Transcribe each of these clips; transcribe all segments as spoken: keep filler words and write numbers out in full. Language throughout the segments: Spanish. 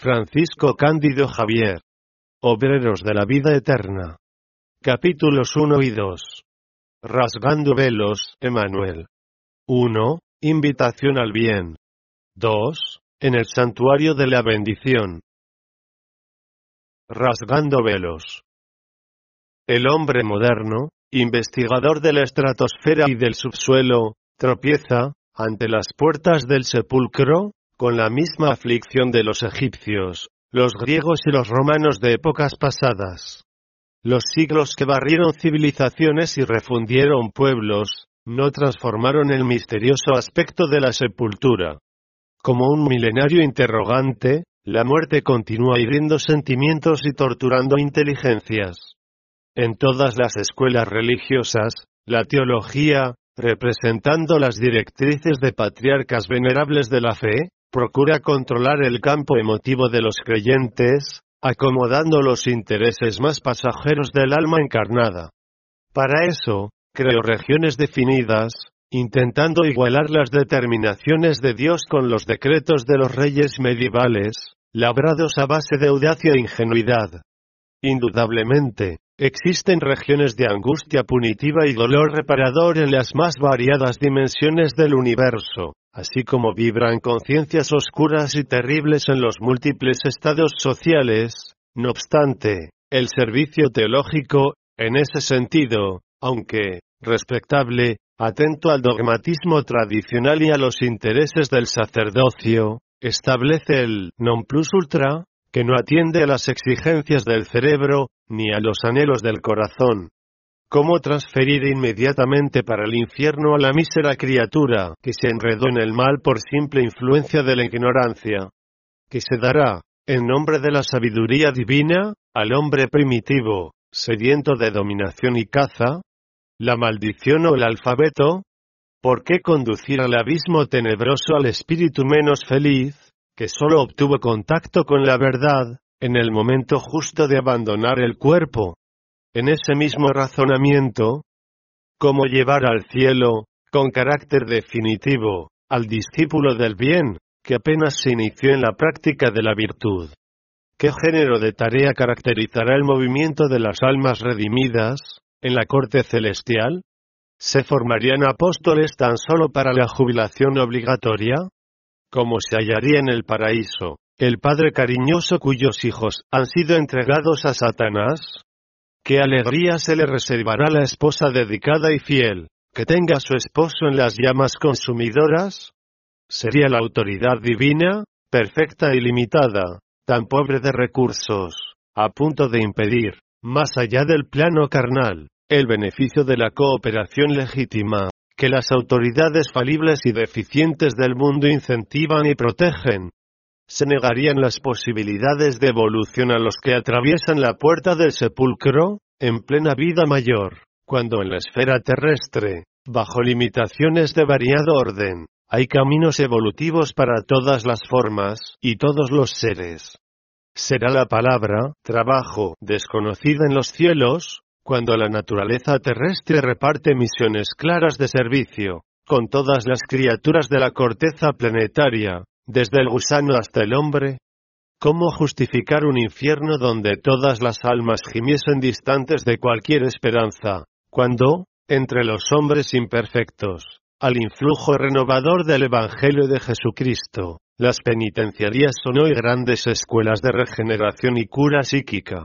Francisco Cándido Javier. Obreros de la vida eterna. Capítulos uno y dos. Rasgando velos, Emanuel. uno. Invitación al bien. dos. En el santuario de la bendición. Rasgando velos. El hombre moderno, investigador de la estratosfera y del subsuelo, tropieza, ante las puertas del sepulcro, con la misma aflicción de los egipcios, los griegos y los romanos de épocas pasadas. Los siglos que barrieron civilizaciones y refundieron pueblos, no transformaron el misterioso aspecto de la sepultura. Como un milenario interrogante, la muerte continúa hiriendo sentimientos y torturando inteligencias. En todas las escuelas religiosas, la teología, representando las directrices de patriarcas venerables de la fe, procura controlar el campo emotivo de los creyentes, acomodando los intereses más pasajeros del alma encarnada. Para eso, creó regiones definidas, intentando igualar las determinaciones de Dios con los decretos de los reyes medievales, labrados a base de audacia e ingenuidad. Indudablemente, existen regiones de angustia punitiva y dolor reparador en las más variadas dimensiones del universo, así como vibran conciencias oscuras y terribles en los múltiples estados sociales. No obstante, el servicio teológico, en ese sentido, aunque respetable, atento al dogmatismo tradicional y a los intereses del sacerdocio, establece el non plus ultra, que no atiende a las exigencias del cerebro, ni a los anhelos del corazón. ¿Cómo transferir inmediatamente para el infierno a la mísera criatura que se enredó en el mal por simple influencia de la ignorancia? ¿Qué se dará, en nombre de la sabiduría divina, al hombre primitivo, sediento de dominación y caza? ¿La maldición o el alfabeto? ¿Por qué conducir al abismo tenebroso al espíritu menos feliz, que solo obtuvo contacto con la verdad, en el momento justo de abandonar el cuerpo? En ese mismo razonamiento, ¿cómo llevar al cielo, con carácter definitivo, al discípulo del bien, que apenas se inició en la práctica de la virtud? ¿Qué género de tarea caracterizará el movimiento de las almas redimidas, en la corte celestial? ¿Se formarían apóstoles tan solo para la jubilación obligatoria? ¿Cómo se hallaría en el paraíso el Padre cariñoso cuyos hijos han sido entregados a Satanás? ¿Qué alegría se le reservará a la esposa dedicada y fiel, que tenga a su esposo en las llamas consumidoras? ¿Sería la autoridad divina, perfecta y limitada, tan pobre de recursos, a punto de impedir, más allá del plano carnal, el beneficio de la cooperación legítima, que las autoridades falibles y deficientes del mundo incentivan y protegen? ¿Se negarían las posibilidades de evolución a los que atraviesan la puerta del sepulcro, en plena vida mayor, cuando en la esfera terrestre, bajo limitaciones de variado orden, hay caminos evolutivos para todas las formas y todos los seres? ¿Será la palabra, trabajo, desconocida en los cielos, cuando la naturaleza terrestre reparte misiones claras de servicio, con todas las criaturas de la corteza planetaria, desde el gusano hasta el hombre? ¿Cómo justificar un infierno donde todas las almas gimiesen distantes de cualquier esperanza, cuando, entre los hombres imperfectos, al influjo renovador del Evangelio de Jesucristo, las penitenciarías son hoy grandes escuelas de regeneración y cura psíquica?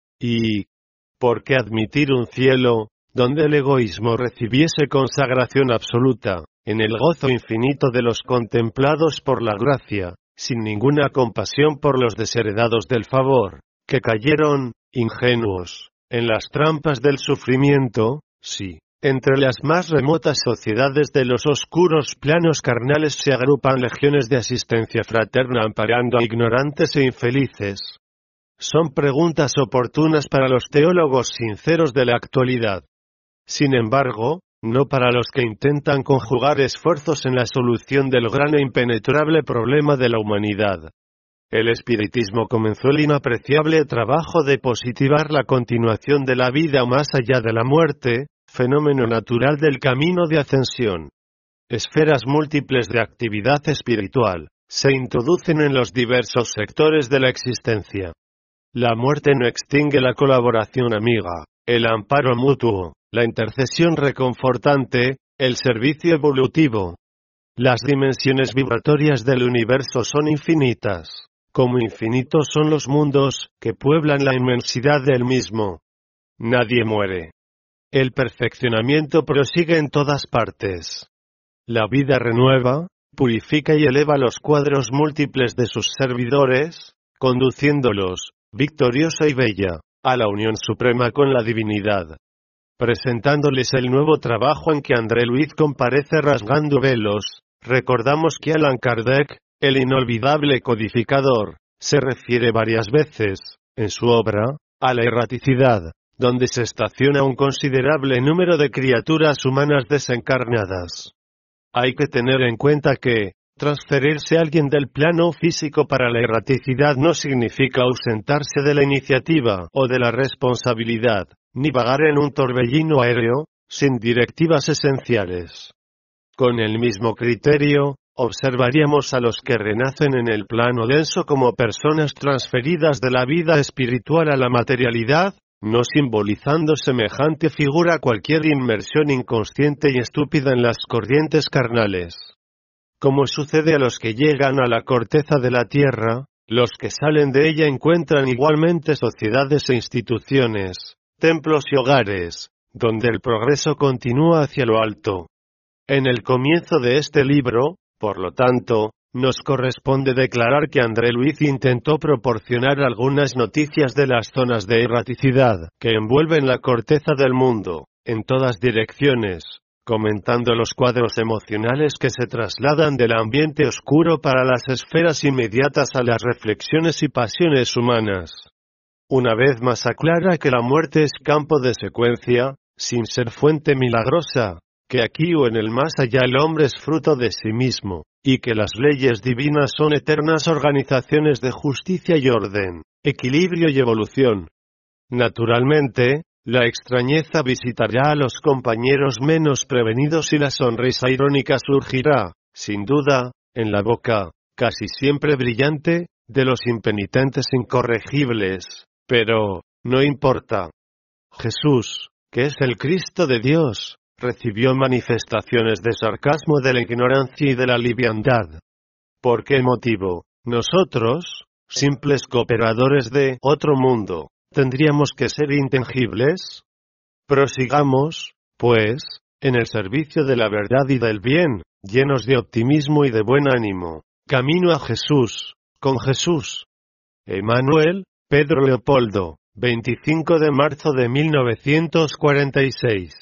¿Y por qué admitir un cielo, donde el egoísmo recibiese consagración absoluta, en el gozo infinito de los contemplados por la gracia, sin ninguna compasión por los desheredados del favor, que cayeron, ingenuos, en las trampas del sufrimiento? Sí, entre las más remotas sociedades de los oscuros planos carnales se agrupan legiones de asistencia fraterna amparando a ignorantes e infelices. Son preguntas oportunas para los teólogos sinceros de la actualidad. Sin embargo, no para los que intentan conjugar esfuerzos en la solución del gran e impenetrable problema de la humanidad. El espiritismo comenzó el inapreciable trabajo de positivar la continuación de la vida más allá de la muerte, fenómeno natural del camino de ascensión. Esferas múltiples de actividad espiritual, se introducen en los diversos sectores de la existencia. La muerte no extingue la colaboración amiga, el amparo mutuo, la intercesión reconfortante, el servicio evolutivo. Las dimensiones vibratorias del universo son infinitas, como infinitos son los mundos que pueblan la inmensidad del mismo. Nadie muere. El perfeccionamiento prosigue en todas partes. La vida renueva, purifica y eleva los cuadros múltiples de sus servidores, conduciéndolos, victoriosa y bella, a la unión suprema con la divinidad. Presentándoles el nuevo trabajo en que André Luiz comparece rasgando velos, recordamos que Allan Kardec, el inolvidable codificador, se refiere varias veces, en su obra, a la erraticidad, donde se estaciona un considerable número de criaturas humanas desencarnadas. Hay que tener en cuenta que, transferirse a alguien del plano físico para la erraticidad no significa ausentarse de la iniciativa o de la responsabilidad, ni vagar en un torbellino aéreo, sin directivas esenciales. Con el mismo criterio, observaríamos a los que renacen en el plano denso como personas transferidas de la vida espiritual a la materialidad, no simbolizando semejante figura cualquier inmersión inconsciente y estúpida en las corrientes carnales. Como sucede a los que llegan a la corteza de la tierra, los que salen de ella encuentran igualmente sociedades e instituciones, templos y hogares, donde el progreso continúa hacia lo alto. En el comienzo de este libro, por lo tanto, nos corresponde declarar que André Luiz intentó proporcionar algunas noticias de las zonas de erraticidad que envuelven la corteza del mundo, en todas direcciones, comentando los cuadros emocionales que se trasladan del ambiente oscuro para las esferas inmediatas a las reflexiones y pasiones humanas. Una vez más aclara que la muerte es campo de secuencia, sin ser fuente milagrosa, que aquí o en el más allá el hombre es fruto de sí mismo, y que las leyes divinas son eternas organizaciones de justicia y orden, equilibrio y evolución. Naturalmente, la extrañeza visitará a los compañeros menos prevenidos y la sonrisa irónica surgirá, sin duda, en la boca, casi siempre brillante, de los impenitentes incorregibles, pero, no importa. Jesús, que es el Cristo de Dios, recibió manifestaciones de sarcasmo de la ignorancia y de la liviandad. ¿Por qué motivo, nosotros, simples cooperadores de otro mundo, tendríamos que ser intangibles? Prosigamos, pues, en el servicio de la verdad y del bien, llenos de optimismo y de buen ánimo, camino a Jesús, con Jesús. Emanuel, Pedro Leopoldo, veinticinco de marzo de mil novecientos cuarenta y seis.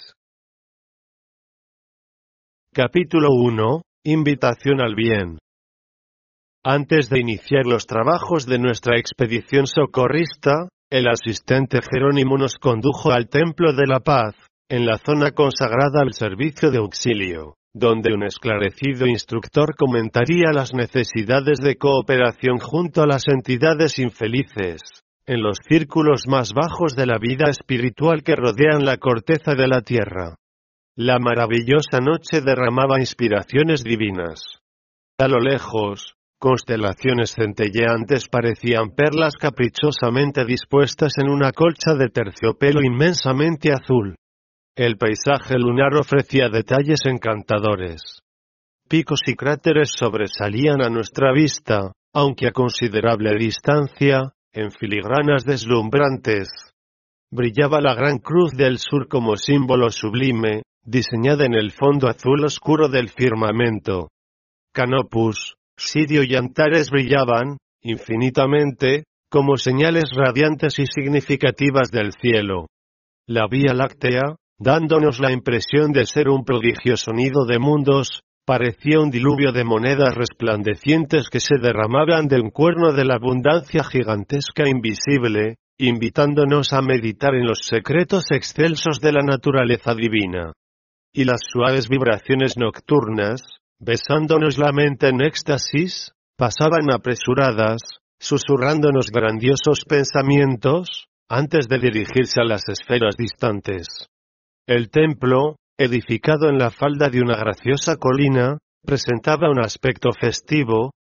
Capítulo uno. Invitación al bien. Antes de iniciar los trabajos de nuestra expedición socorrista, el asistente Jerónimo nos condujo al Templo de la Paz, en la zona consagrada al servicio de auxilio, donde un esclarecido instructor comentaría las necesidades de cooperación junto a las entidades infelices, en los círculos más bajos de la vida espiritual que rodean la corteza de la tierra. La maravillosa noche derramaba inspiraciones divinas. A lo lejos, constelaciones centelleantes parecían perlas caprichosamente dispuestas en una colcha de terciopelo inmensamente azul. El paisaje lunar ofrecía detalles encantadores. Picos y cráteres sobresalían a nuestra vista, aunque a considerable distancia, en filigranas deslumbrantes. Brillaba la Gran Cruz del Sur como símbolo sublime, diseñada en el fondo azul oscuro del firmamento. Canopus, Sirio y Antares brillaban, infinitamente, como señales radiantes y significativas del cielo. La Vía Láctea, dándonos la impresión de ser un prodigioso nido de mundos, parecía un diluvio de monedas resplandecientes que se derramaban de un cuerno de la abundancia gigantesca invisible, invitándonos a meditar en los secretos excelsos de la naturaleza divina. Y las suaves vibraciones nocturnas, besándonos la mente en éxtasis, pasaban apresuradas, susurrándonos grandiosos pensamientos, antes de dirigirse a las esferas distantes. El templo, edificado en la falda de una graciosa colina, presentaba un aspecto festivo,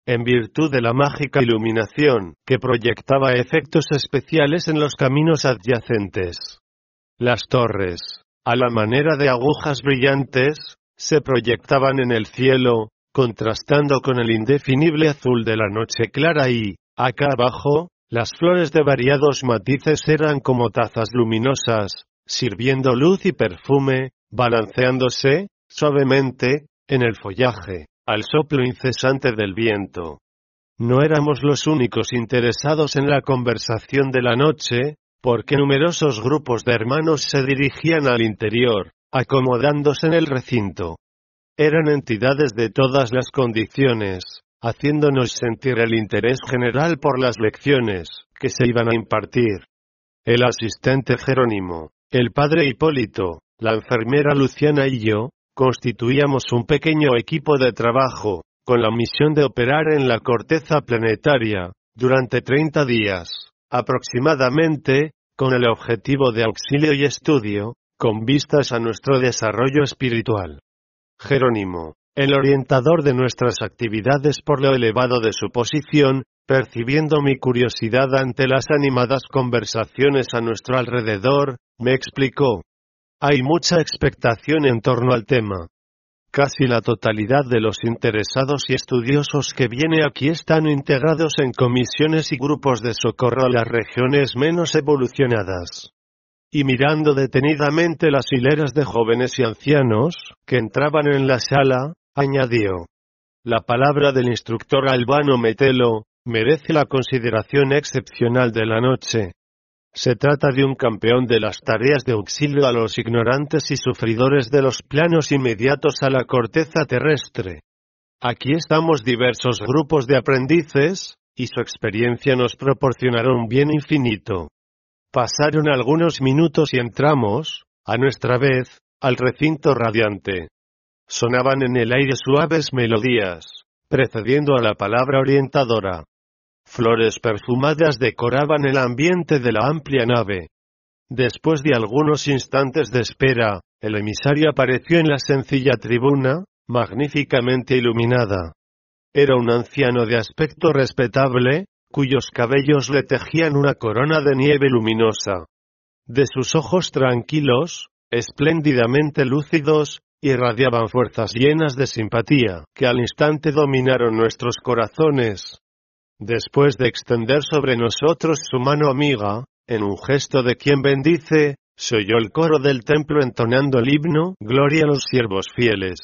en virtud de la mágica iluminación, que proyectaba efectos especiales en los caminos adyacentes. Las torres, a la manera de agujas brillantes, se proyectaban en el cielo, contrastando con el indefinible azul de la noche clara y, acá abajo, las flores de variados matices eran como tazas luminosas, sirviendo luz y perfume, balanceándose, suavemente, en el follaje, al soplo incesante del viento. No éramos los únicos interesados en la conversación de la noche, porque numerosos grupos de hermanos se dirigían al interior, acomodándose en el recinto. Eran entidades de todas las condiciones, haciéndonos sentir el interés general por las lecciones que se iban a impartir. El asistente Jerónimo, el padre Hipólito, la enfermera Luciana y yo, constituíamos un pequeño equipo de trabajo, con la misión de operar en la corteza planetaria, durante treinta días, aproximadamente, con el objetivo de auxilio y estudio, con vistas a nuestro desarrollo espiritual. Jerónimo, el orientador de nuestras actividades por lo elevado de su posición, percibiendo mi curiosidad ante las animadas conversaciones a nuestro alrededor, me explicó. Hay mucha expectación en torno al tema. Casi la totalidad de los interesados y estudiosos que viene aquí están integrados en comisiones y grupos de socorro a las regiones menos evolucionadas. Y mirando detenidamente las hileras de jóvenes y ancianos, que entraban en la sala, añadió. La palabra del instructor Albano Metelo, merece la consideración excepcional de la noche. Se trata de un campeón de las tareas de auxilio a los ignorantes y sufridores de los planos inmediatos a la corteza terrestre. Aquí estamos diversos grupos de aprendices, y su experiencia nos proporcionará un bien infinito. Pasaron algunos minutos y entramos, a nuestra vez, al recinto radiante. Sonaban en el aire suaves melodías, precediendo a la palabra orientadora. Flores perfumadas decoraban el ambiente de la amplia nave. Después de algunos instantes de espera, el emisario apareció en la sencilla tribuna, magníficamente iluminada. Era un anciano de aspecto respetable, cuyos cabellos le tejían una corona de nieve luminosa. De sus ojos tranquilos, espléndidamente lúcidos, irradiaban fuerzas llenas de simpatía, que al instante dominaron nuestros corazones. Después de extender sobre nosotros su mano amiga, en un gesto de quien bendice, se oyó el coro del templo entonando el himno, Gloria a los siervos fieles.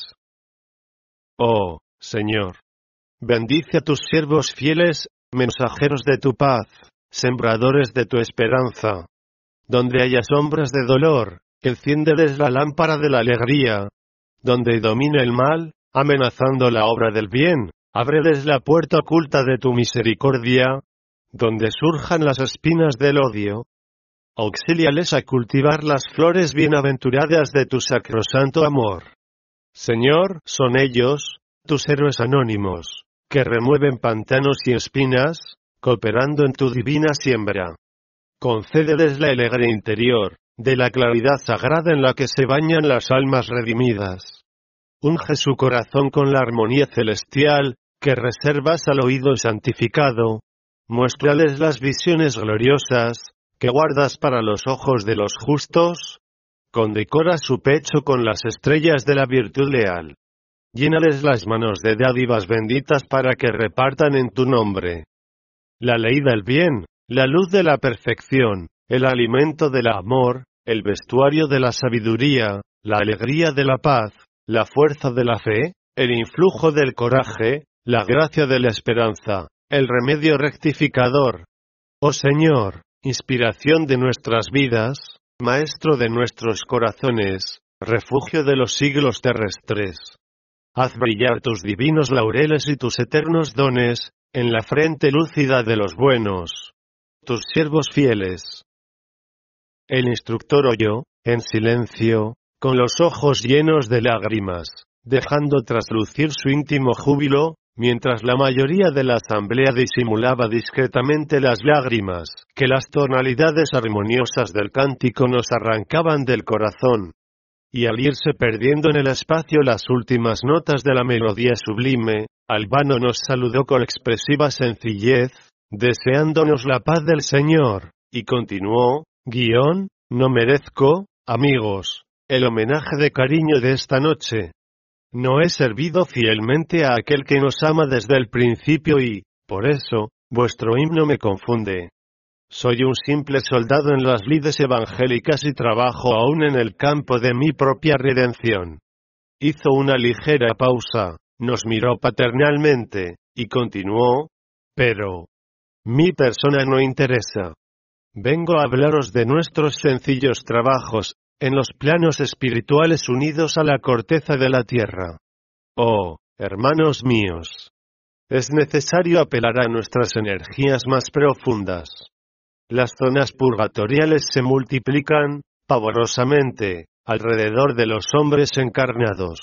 Oh, Señor, bendice a tus siervos fieles, mensajeros de tu paz, sembradores de tu esperanza. Donde haya sombras de dolor, enciéndeles la lámpara de la alegría. Donde domine el mal, amenazando la obra del bien, ábreles la puerta oculta de tu misericordia. Donde surjan las espinas del odio, auxíliales a cultivar las flores bienaventuradas de tu sacrosanto amor. Señor, son ellos, tus héroes anónimos, que remueven pantanos y espinas, cooperando en tu divina siembra. Concédeles la alegría interior, de la claridad sagrada en la que se bañan las almas redimidas. Unge su corazón con la armonía celestial, que reservas al oído santificado. Muéstrales las visiones gloriosas, que guardas para los ojos de los justos. Condecora su pecho con las estrellas de la virtud leal. Llénales las manos de dádivas benditas para que repartan en tu nombre la ley del bien, la luz de la perfección, el alimento del amor, el vestuario de la sabiduría, la alegría de la paz, la fuerza de la fe, el influjo del coraje, la gracia de la esperanza, el remedio rectificador. Oh Señor, inspiración de nuestras vidas, maestro de nuestros corazones, refugio de los siglos terrestres. Haz brillar tus divinos laureles y tus eternos dones, en la frente lúcida de los buenos, tus siervos fieles. El instructor oyó, en silencio, con los ojos llenos de lágrimas, dejando traslucir su íntimo júbilo, mientras la mayoría de la asamblea disimulaba discretamente las lágrimas, que las tonalidades armoniosas del cántico nos arrancaban del corazón. y al irse perdiendo en el espacio las últimas notas de la melodía sublime, Albano nos saludó con expresiva sencillez, deseándonos la paz del Señor, y continuó, guión, no merezco, amigos, el homenaje de cariño de esta noche. No he servido fielmente a aquel que nos ama desde el principio y, por eso, vuestro himno me confunde. Soy un simple soldado en las lides evangélicas y trabajo aún en el campo de mi propia redención. Hizo una ligera pausa, nos miró paternalmente, y continuó, pero mi persona no interesa. Vengo a hablaros de nuestros sencillos trabajos, en los planos espirituales unidos a la corteza de la tierra. Oh, hermanos míos, es necesario apelar a nuestras energías más profundas. Las zonas purgatoriales se multiplican, pavorosamente, alrededor de los hombres encarnados.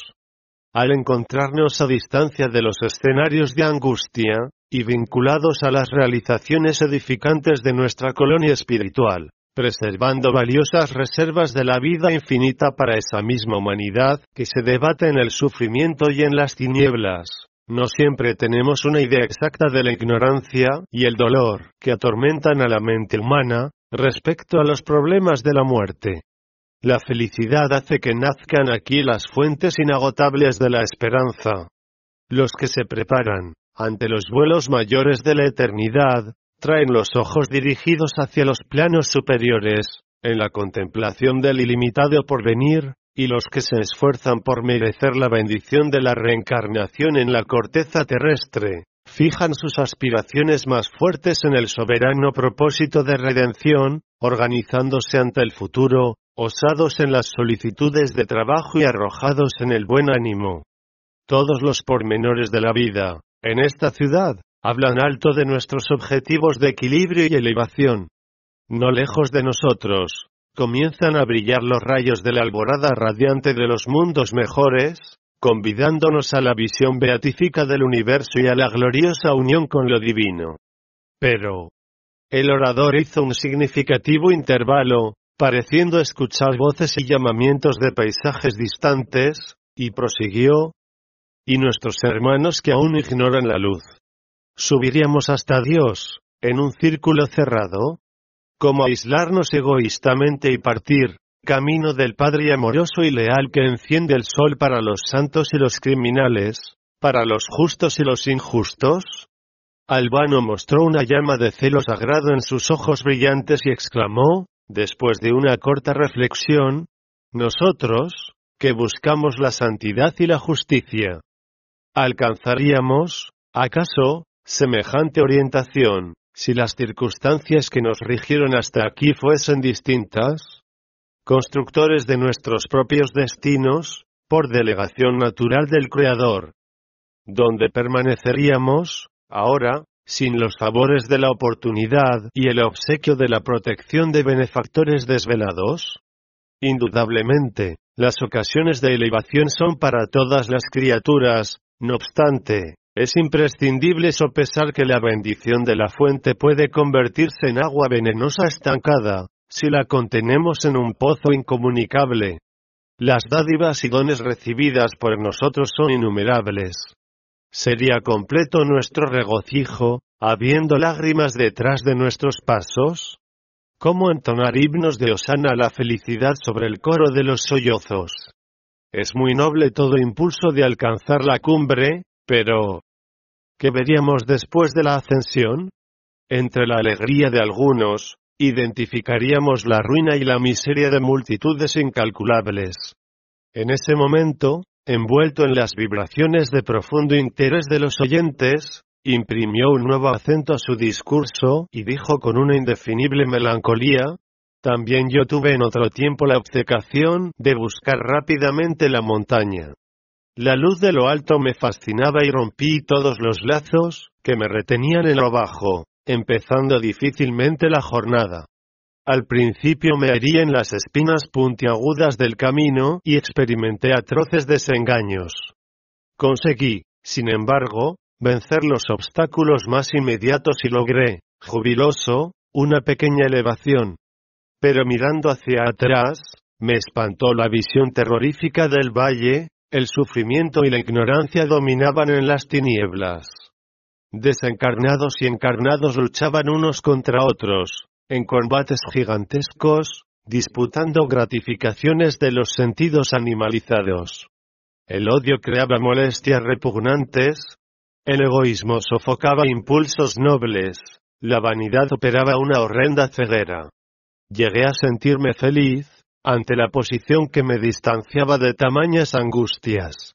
Al encontrarnos a distancia de los escenarios de angustia, y vinculados a las realizaciones edificantes de nuestra colonia espiritual, preservando valiosas reservas de la vida infinita para esa misma humanidad, que se debate en el sufrimiento y en las tinieblas. No siempre tenemos una idea exacta de la ignorancia y el dolor que atormentan a la mente humana, respecto a los problemas de la muerte. La felicidad hace que nazcan aquí las fuentes inagotables de la esperanza. Los que se preparan, ante los vuelos mayores de la eternidad, traen los ojos dirigidos hacia los planos superiores, en la contemplación del ilimitado porvenir, y los que se esfuerzan por merecer la bendición de la reencarnación en la corteza terrestre, fijan sus aspiraciones más fuertes en el soberano propósito de redención, organizándose ante el futuro, osados en las solicitudes de trabajo y arrojados en el buen ánimo. Todos los pormenores de la vida, en esta ciudad, hablan alto de nuestros objetivos de equilibrio y elevación. No lejos de nosotros, comienzan a brillar los rayos de la alborada radiante de los mundos mejores, convidándonos a la visión beatífica del universo y a la gloriosa unión con lo divino. Pero el orador hizo un significativo intervalo, pareciendo escuchar voces y llamamientos de paisajes distantes, y prosiguió, y nuestros hermanos que aún ignoran la luz. ¿Subiríamos hasta Dios, en un círculo cerrado? ¿Cómo aislarnos egoístamente y partir, camino del Padre amoroso y leal que enciende el sol para los santos y los criminales, para los justos y los injustos? Albano mostró una llama de celo sagrado en sus ojos brillantes y exclamó, después de una corta reflexión, nosotros, que buscamos la santidad y la justicia, ¿alcanzaríamos, acaso, semejante orientación, si las circunstancias que nos rigieron hasta aquí fuesen distintas? Constructores de nuestros propios destinos, por delegación natural del Creador. ¿Dónde permaneceríamos, ahora, sin los favores de la oportunidad y el obsequio de la protección de benefactores desvelados? Indudablemente, las ocasiones de elevación son para todas las criaturas, no obstante, es imprescindible sopesar que la bendición de la fuente puede convertirse en agua venenosa estancada, si la contenemos en un pozo incomunicable. Las dádivas y dones recibidas por nosotros son innumerables. ¿Sería completo nuestro regocijo, habiendo lágrimas detrás de nuestros pasos? ¿Cómo entonar himnos de hosana a la felicidad sobre el coro de los sollozos? Es muy noble todo impulso de alcanzar la cumbre, pero ¿qué veríamos después de la ascensión? Entre la alegría de algunos, identificaríamos la ruina y la miseria de multitudes incalculables. En ese momento, envuelto en las vibraciones de profundo interés de los oyentes, imprimió un nuevo acento a su discurso y dijo con una indefinible melancolía, también yo tuve en otro tiempo la obcecación de buscar rápidamente la montaña. La luz de lo alto me fascinaba y rompí todos los lazos que me retenían en lo bajo, empezando difícilmente la jornada. Al principio me herí en las espinas puntiagudas del camino y experimenté atroces desengaños. Conseguí, sin embargo, vencer los obstáculos más inmediatos y logré, jubiloso, una pequeña elevación. Pero mirando hacia atrás, Me espantó la visión terrorífica del valle, el sufrimiento y la ignorancia dominaban en las tinieblas. Desencarnados y encarnados luchaban unos contra otros, en combates gigantescos, disputando gratificaciones de los sentidos animalizados. El odio creaba molestias repugnantes, el egoísmo sofocaba impulsos nobles, la vanidad operaba una horrenda ceguera. Llegué a sentirme feliz, ante la posición que me distanciaba de tamañas angustias.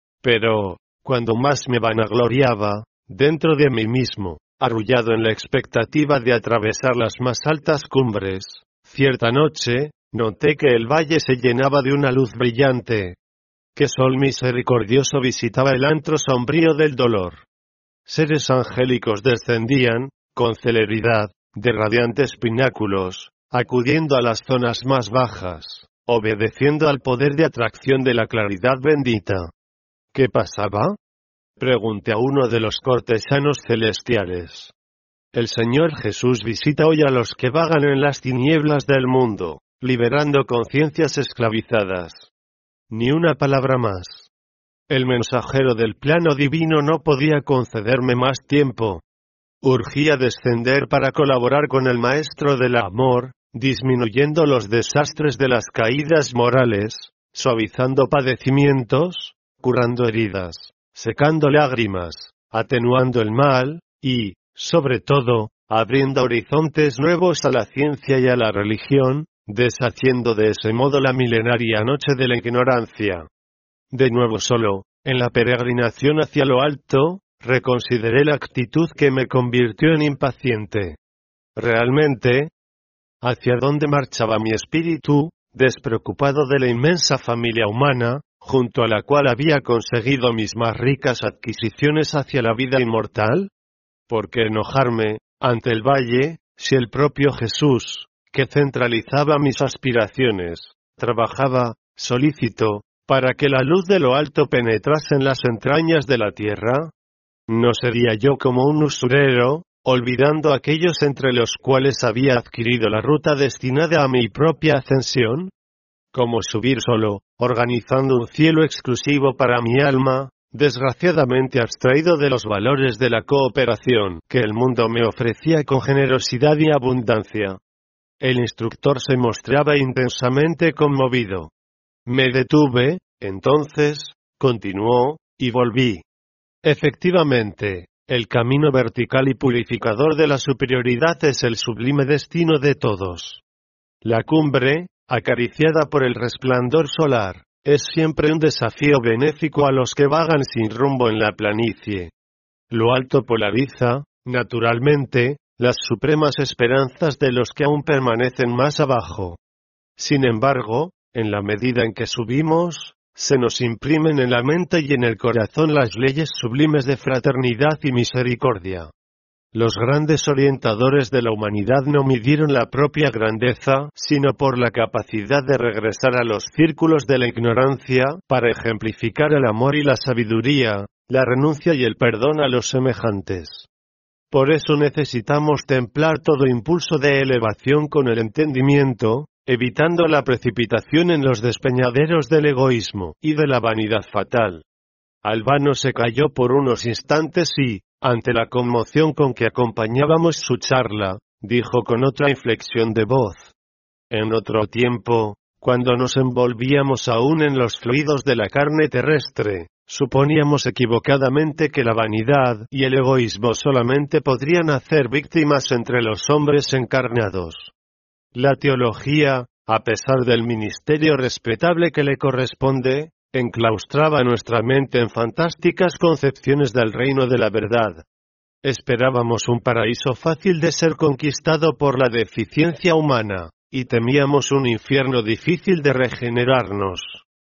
Pero, cuando más me vanagloriaba, dentro de mí mismo, arrullado en la expectativa de atravesar las más altas cumbres, cierta noche, noté que el valle se llenaba de una luz brillante, que sol misericordioso visitaba el antro sombrío del dolor. Seres angélicos descendían, con celeridad, de radiantes pináculos, acudiendo a las zonas más bajas, obedeciendo al poder de atracción de la claridad bendita. ¿Qué pasaba? Pregunté a uno de los cortesanos celestiales. El Señor Jesús visita hoy a los que vagan en las tinieblas del mundo, liberando conciencias esclavizadas. Ni una palabra más. El mensajero del plano divino no podía concederme más tiempo. Urgía descender para colaborar con el Maestro del Amor, disminuyendo los desastres de las caídas morales, suavizando padecimientos, curando heridas, secando lágrimas, atenuando el mal, y, sobre todo, abriendo horizontes nuevos a la ciencia y a la religión, deshaciendo de ese modo la milenaria noche de la ignorancia. De nuevo solo, en la peregrinación hacia lo alto, reconsideré la actitud que me convirtió en impaciente. Realmente, ¿hacia dónde marchaba mi espíritu, despreocupado de la inmensa familia humana, junto a la cual había conseguido mis más ricas adquisiciones hacia la vida inmortal? ¿Por qué enojarme, ante el valle, si el propio Jesús, que centralizaba mis aspiraciones, trabajaba, solícito, para que la luz de lo alto penetrase en las entrañas de la tierra? ¿No sería yo como un usurero, olvidando aquellos entre los cuales había adquirido la ruta destinada a mi propia ascensión? ¿Cómo subir solo, organizando un cielo exclusivo para mi alma, desgraciadamente abstraído de los valores de la cooperación que el mundo me ofrecía con generosidad y abundancia? El instructor se mostraba intensamente conmovido. Me detuve, entonces, continuó, y volví. Efectivamente, el camino vertical y purificador de la superioridad es el sublime destino de todos. La cumbre, acariciada por el resplandor solar, es siempre un desafío benéfico a los que vagan sin rumbo en la planicie. Lo alto polariza, naturalmente, las supremas esperanzas de los que aún permanecen más abajo. Sin embargo, en la medida en que subimos, se nos imprimen en la mente y en el corazón las leyes sublimes de fraternidad y misericordia. Los grandes orientadores de la humanidad no midieron la propia grandeza, sino por la capacidad de regresar a los círculos de la ignorancia, para ejemplificar el amor y la sabiduría, la renuncia y el perdón a los semejantes. Por eso necesitamos templar todo impulso de elevación con el entendimiento, evitando la precipitación en los despeñaderos del egoísmo y de la vanidad fatal. Albano se calló por unos instantes y, ante la conmoción con que acompañábamos su charla, dijo con otra inflexión de voz. En otro tiempo, cuando nos envolvíamos aún en los fluidos de la carne terrestre, suponíamos equivocadamente que la vanidad y el egoísmo solamente podrían hacer víctimas entre los hombres encarnados. La teología, a pesar del ministerio respetable que le corresponde, enclaustraba nuestra mente en fantásticas concepciones del reino de la verdad. Esperábamos un paraíso fácil de ser conquistado por la deficiencia humana, y temíamos un infierno difícil de regenerarnos.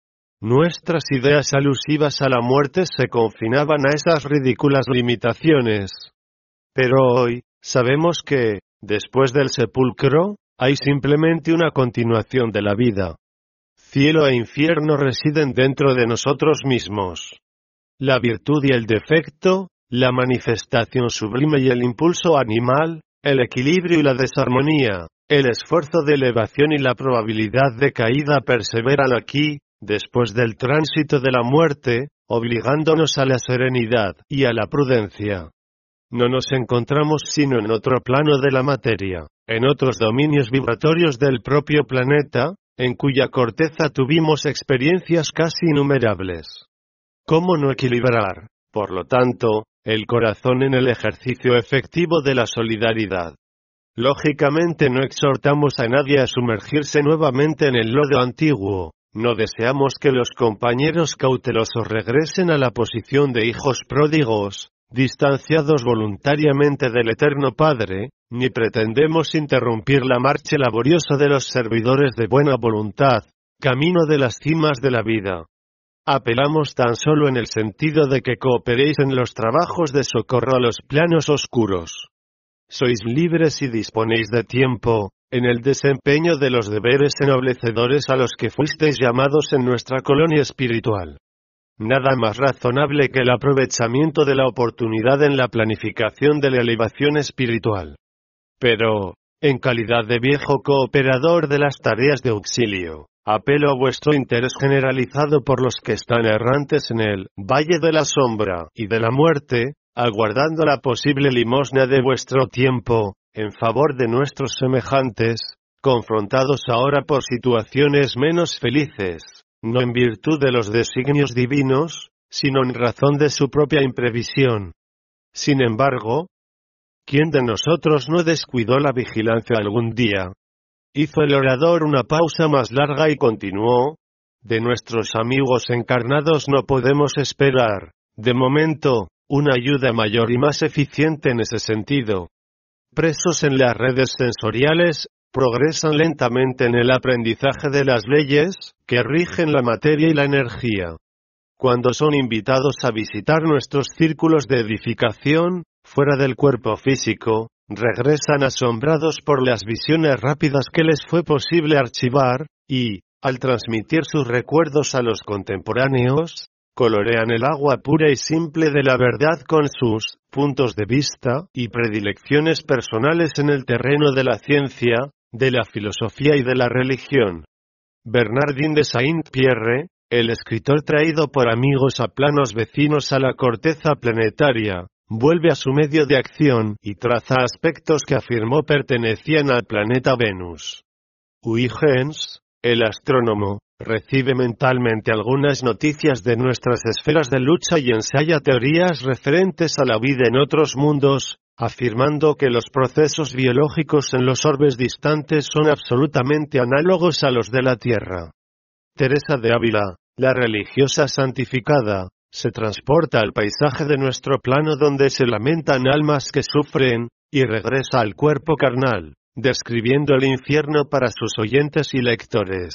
Nuestras ideas alusivas a la muerte se confinaban a esas ridículas limitaciones. Pero hoy, sabemos que, después del sepulcro, hay simplemente una continuación de la vida. Cielo e infierno residen dentro de nosotros mismos. La virtud y el defecto, la manifestación sublime y el impulso animal, el equilibrio y la desarmonía, El esfuerzo de elevación y la probabilidad de caída perseveran aquí, después del tránsito de la muerte, obligándonos a la serenidad y a la prudencia. No nos encontramos sino en otro plano de la materia, en otros dominios vibratorios del propio planeta, en cuya corteza tuvimos experiencias casi innumerables. ¿Cómo no equilibrar, por lo tanto, el corazón en el ejercicio efectivo de la solidaridad? Lógicamente no exhortamos a nadie a sumergirse nuevamente en el lodo antiguo, no deseamos que los compañeros cautelosos regresen a la posición de hijos pródigos, distanciados voluntariamente del Eterno Padre, ni pretendemos interrumpir la marcha laboriosa de los servidores de buena voluntad, camino de las cimas de la vida. Apelamos tan solo en el sentido de que cooperéis en los trabajos de socorro a los planos oscuros. Sois libres y disponéis de tiempo, en el desempeño de los deberes ennoblecedores a los que fuisteis llamados en nuestra colonia espiritual. Nada más razonable que el aprovechamiento de la oportunidad en la planificación de la elevación espiritual. Pero, en calidad de viejo cooperador de las tareas de auxilio, apelo a vuestro interés generalizado por los que están errantes en el valle de la sombra y de la muerte, aguardando la posible limosna de vuestro tiempo, en favor de nuestros semejantes, confrontados ahora por situaciones menos felices, no en virtud de los designios divinos, sino en razón de su propia imprevisión. Sin embargo, ¿quién de nosotros no descuidó la vigilancia algún día? Hizo el orador una pausa más larga y continuó: de nuestros amigos encarnados no podemos esperar, de momento, una ayuda mayor y más eficiente en ese sentido. Presos en las redes sensoriales, progresan lentamente en el aprendizaje de las leyes que rigen la materia y la energía. Cuando son invitados a visitar nuestros círculos de edificación, fuera del cuerpo físico, regresan asombrados por las visiones rápidas que les fue posible archivar, y, al transmitir sus recuerdos a los contemporáneos, colorean el agua pura y simple de la verdad con sus puntos de vista y predilecciones personales en el terreno de la ciencia, de la filosofía y de la religión. Bernardín de Saint-Pierre, el escritor traído por amigos a planos vecinos a la corteza planetaria, vuelve a su medio de acción y traza aspectos que afirmó pertenecían al planeta Venus. Huygens, el astrónomo, recibe mentalmente algunas noticias de nuestras esferas de lucha y ensaya teorías referentes a la vida en otros mundos, afirmando que los procesos biológicos en los orbes distantes son absolutamente análogos a los de la Tierra. Teresa de Ávila, la religiosa santificada, se transporta al paisaje de nuestro plano donde se lamentan almas que sufren, y regresa al cuerpo carnal, describiendo el infierno para sus oyentes y lectores.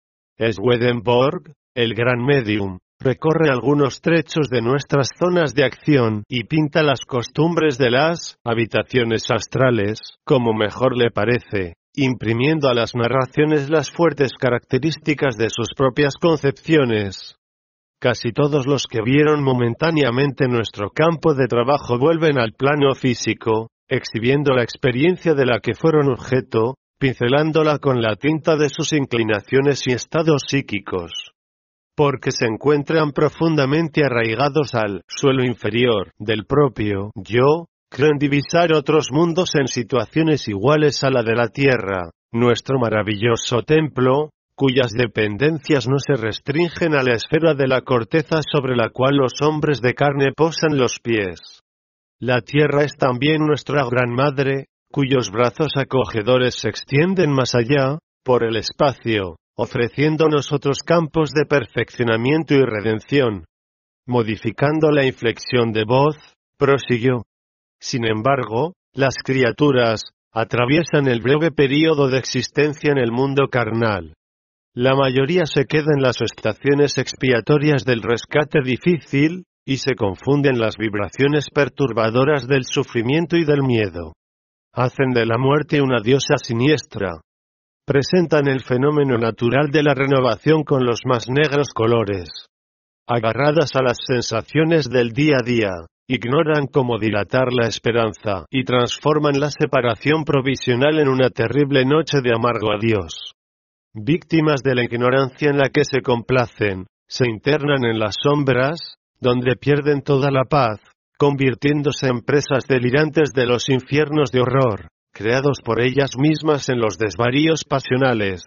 Swedenborg, el gran medium, recorre algunos trechos de nuestras zonas de acción y pinta las costumbres de las habitaciones astrales, como mejor le parece, imprimiendo a las narraciones las fuertes características de sus propias concepciones. Casi todos los que vieron momentáneamente nuestro campo de trabajo vuelven al plano físico, exhibiendo la experiencia de la que fueron objeto, pincelándola con la tinta de sus inclinaciones y estados psíquicos. Porque se encuentran profundamente arraigados al suelo inferior del propio yo, creen divisar otros mundos en situaciones iguales a la de la Tierra, nuestro maravilloso templo, cuyas dependencias no se restringen a la esfera de la corteza sobre la cual los hombres de carne posan los pies. La Tierra es también nuestra Gran Madre, cuyos brazos acogedores se extienden más allá, por el espacio, ofreciéndonos otros campos de perfeccionamiento y redención. Modificando la inflexión de voz, prosiguió: sin embargo, las criaturas atraviesan el breve período de existencia en el mundo carnal. La mayoría se queda en las estaciones expiatorias del rescate difícil, y se confunden las vibraciones perturbadoras del sufrimiento y del miedo. Hacen de la muerte una diosa siniestra. Presentan el fenómeno natural de la renovación con los más negros colores. Agarradas a las sensaciones del día a día, ignoran cómo dilatar la esperanza y transforman la separación provisional en una terrible noche de amargo adiós. Víctimas de la ignorancia en la que se complacen, se internan en las sombras, donde pierden toda la paz, convirtiéndose en presas delirantes de los infiernos de horror, creados por ellas mismas en los desvaríos pasionales.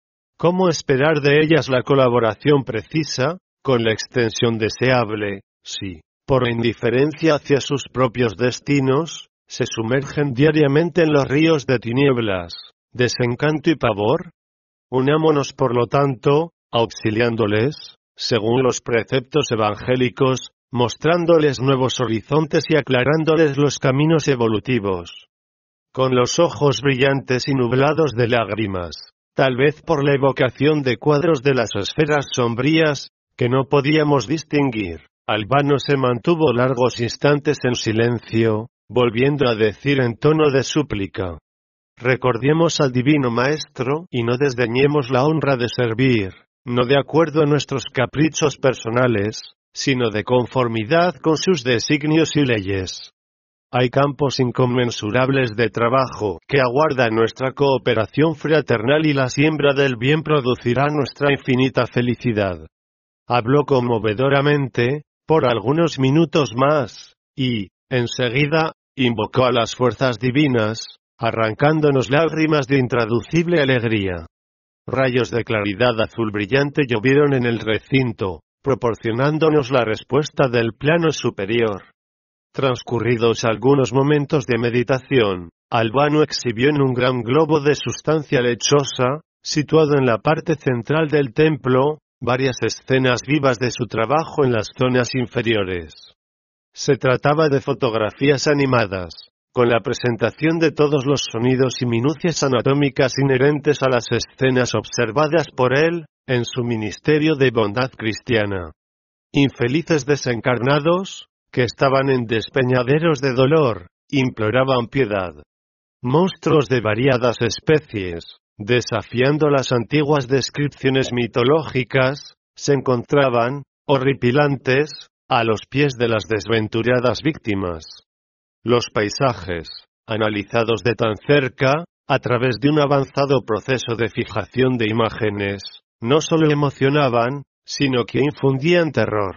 ¿Cómo esperar de ellas la colaboración precisa, con la extensión deseable, si, por indiferencia hacia sus propios destinos, se sumergen diariamente en los ríos de tinieblas, desencanto y pavor? Unámonos por lo tanto, auxiliándoles, según los preceptos evangélicos, mostrándoles nuevos horizontes y aclarándoles los caminos evolutivos. Con los ojos brillantes y nublados de lágrimas, tal vez por la evocación de cuadros de las esferas sombrías, que no podíamos distinguir, Albano se mantuvo largos instantes en silencio, volviendo a decir en tono de súplica: recordemos al Divino Maestro, y no desdeñemos la honra de servir, no de acuerdo a nuestros caprichos personales, sino de conformidad con sus designios y leyes. Hay campos inconmensurables de trabajo que aguardan nuestra cooperación fraternal y la siembra del bien producirá nuestra infinita felicidad. Habló conmovedoramente, por algunos minutos más, y, enseguida, invocó a las fuerzas divinas, arrancándonos lágrimas de intraducible alegría. Rayos de claridad azul brillante llovieron en el recinto, proporcionándonos la respuesta del plano superior. Transcurridos algunos momentos de meditación, Albano exhibió en un gran globo de sustancia lechosa, situado en la parte central del templo, varias escenas vivas de su trabajo en las zonas inferiores. Se trataba de fotografías animadas, con la presentación de todos los sonidos y minucias anatómicas inherentes a las escenas observadas por él, en su ministerio de bondad cristiana. Infelices desencarnados, que estaban en despeñaderos de dolor, imploraban piedad. Monstruos de variadas especies, desafiando las antiguas descripciones mitológicas, se encontraban, horripilantes, a los pies de las desventuradas víctimas. Los paisajes, analizados de tan cerca, a través de un avanzado proceso de fijación de imágenes, no solo emocionaban, sino que infundían terror.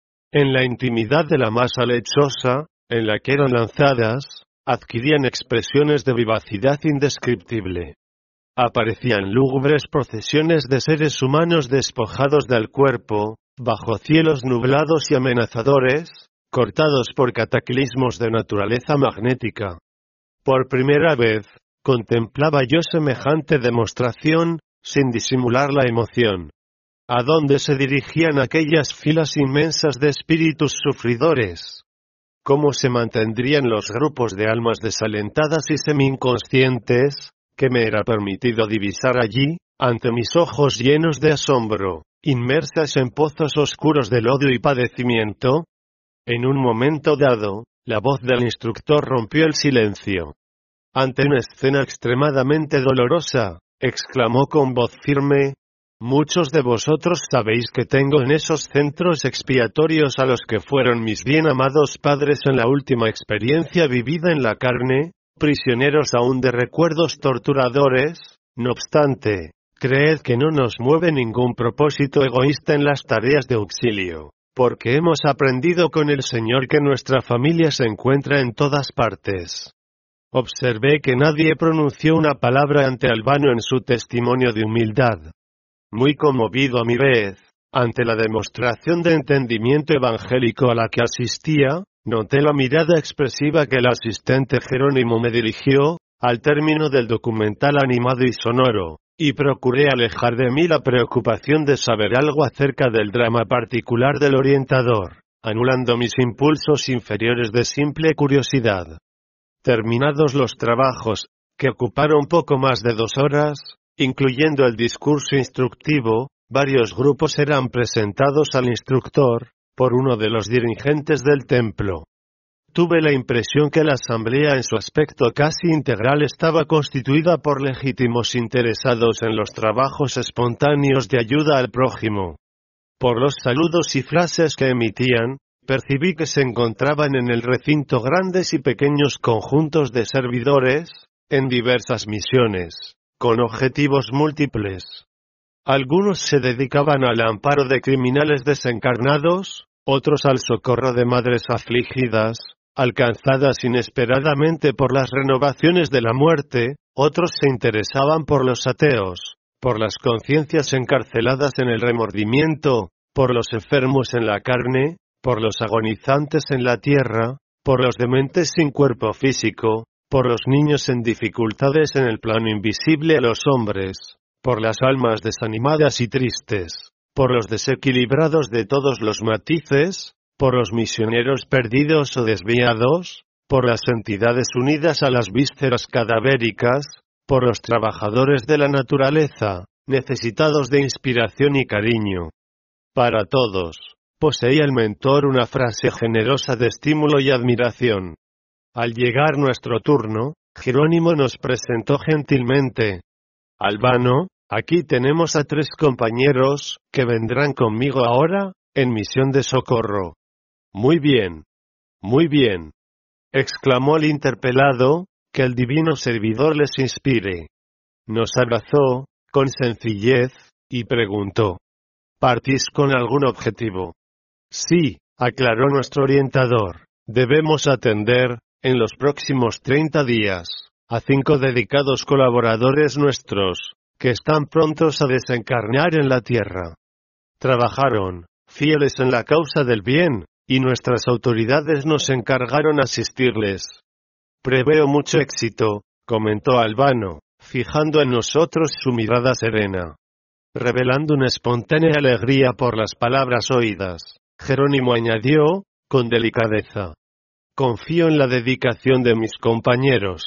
En la intimidad de la masa lechosa, en la que eran lanzadas, adquirían expresiones de vivacidad indescriptible. Aparecían lúgubres procesiones de seres humanos despojados del cuerpo, bajo cielos nublados y amenazadores, cortados por cataclismos de naturaleza magnética. Por primera vez, contemplaba yo semejante demostración, sin disimular la emoción. ¿A dónde se dirigían aquellas filas inmensas de espíritus sufridores? ¿Cómo se mantendrían los grupos de almas desalentadas y semi-inconscientes, que me era permitido divisar allí, ante mis ojos llenos de asombro, inmersas en pozos oscuros de lodo y padecimiento? En un momento dado, la voz del instructor rompió el silencio. Ante una escena extremadamente dolorosa, exclamó con voz firme: muchos de vosotros sabéis que tengo en esos centros expiatorios a los que fueron mis bien amados padres en la última experiencia vivida en la carne, prisioneros aún de recuerdos torturadores. No obstante, creed que no nos mueve ningún propósito egoísta en las tareas de auxilio, porque hemos aprendido con el Señor que nuestra familia se encuentra en todas partes. Observé que nadie pronunció una palabra ante Albano en su testimonio de humildad. Muy conmovido a mi vez, ante la demostración de entendimiento evangélico a la que asistía, noté la mirada expresiva que el asistente Jerónimo me dirigió, al término del documental animado y sonoro, y procuré alejar de mí la preocupación de saber algo acerca del drama particular del orientador, anulando mis impulsos inferiores de simple curiosidad. Terminados los trabajos, que ocuparon poco más de dos horas, incluyendo el discurso instructivo, varios grupos eran presentados al instructor, por uno de los dirigentes del templo. Tuve la impresión que la asamblea en su aspecto casi integral estaba constituida por legítimos interesados en los trabajos espontáneos de ayuda al prójimo. Por los saludos y frases que emitían, percibí que se encontraban en el recinto grandes y pequeños conjuntos de servidores, en diversas misiones, con objetivos múltiples. Algunos se dedicaban al amparo de criminales desencarnados, otros al socorro de madres afligidas, alcanzadas inesperadamente por las renovaciones de la muerte, otros se interesaban por los ateos, por las conciencias encarceladas en el remordimiento, por los enfermos en la carne, por los agonizantes en la tierra, por los dementes sin cuerpo físico, por los niños en dificultades en el plano invisible a los hombres, por las almas desanimadas y tristes, por los desequilibrados de todos los matices, por los misioneros perdidos o desviados, por las entidades unidas a las vísceras cadavéricas, por los trabajadores de la naturaleza, necesitados de inspiración y cariño. Para todos, poseía el mentor una frase generosa de estímulo y admiración. Al llegar nuestro turno, Jerónimo nos presentó gentilmente. Albano, aquí tenemos a tres compañeros, que vendrán conmigo ahora, en misión de socorro. Muy bien. Muy bien. Exclamó el interpelado, que el divino servidor les inspire. Nos abrazó, con sencillez, y preguntó. ¿Partís con algún objetivo? Sí, aclaró nuestro orientador. Debemos atender, en los próximos treinta días, a cinco dedicados colaboradores nuestros, que están prontos a desencarnar en la tierra. Trabajaron, fieles en la causa del bien, y nuestras autoridades nos encargaron asistirles. Preveo mucho éxito, comentó Albano, fijando en nosotros su mirada serena. Revelando una espontánea alegría por las palabras oídas, Jerónimo añadió, con delicadeza. Confío en la dedicación de mis compañeros.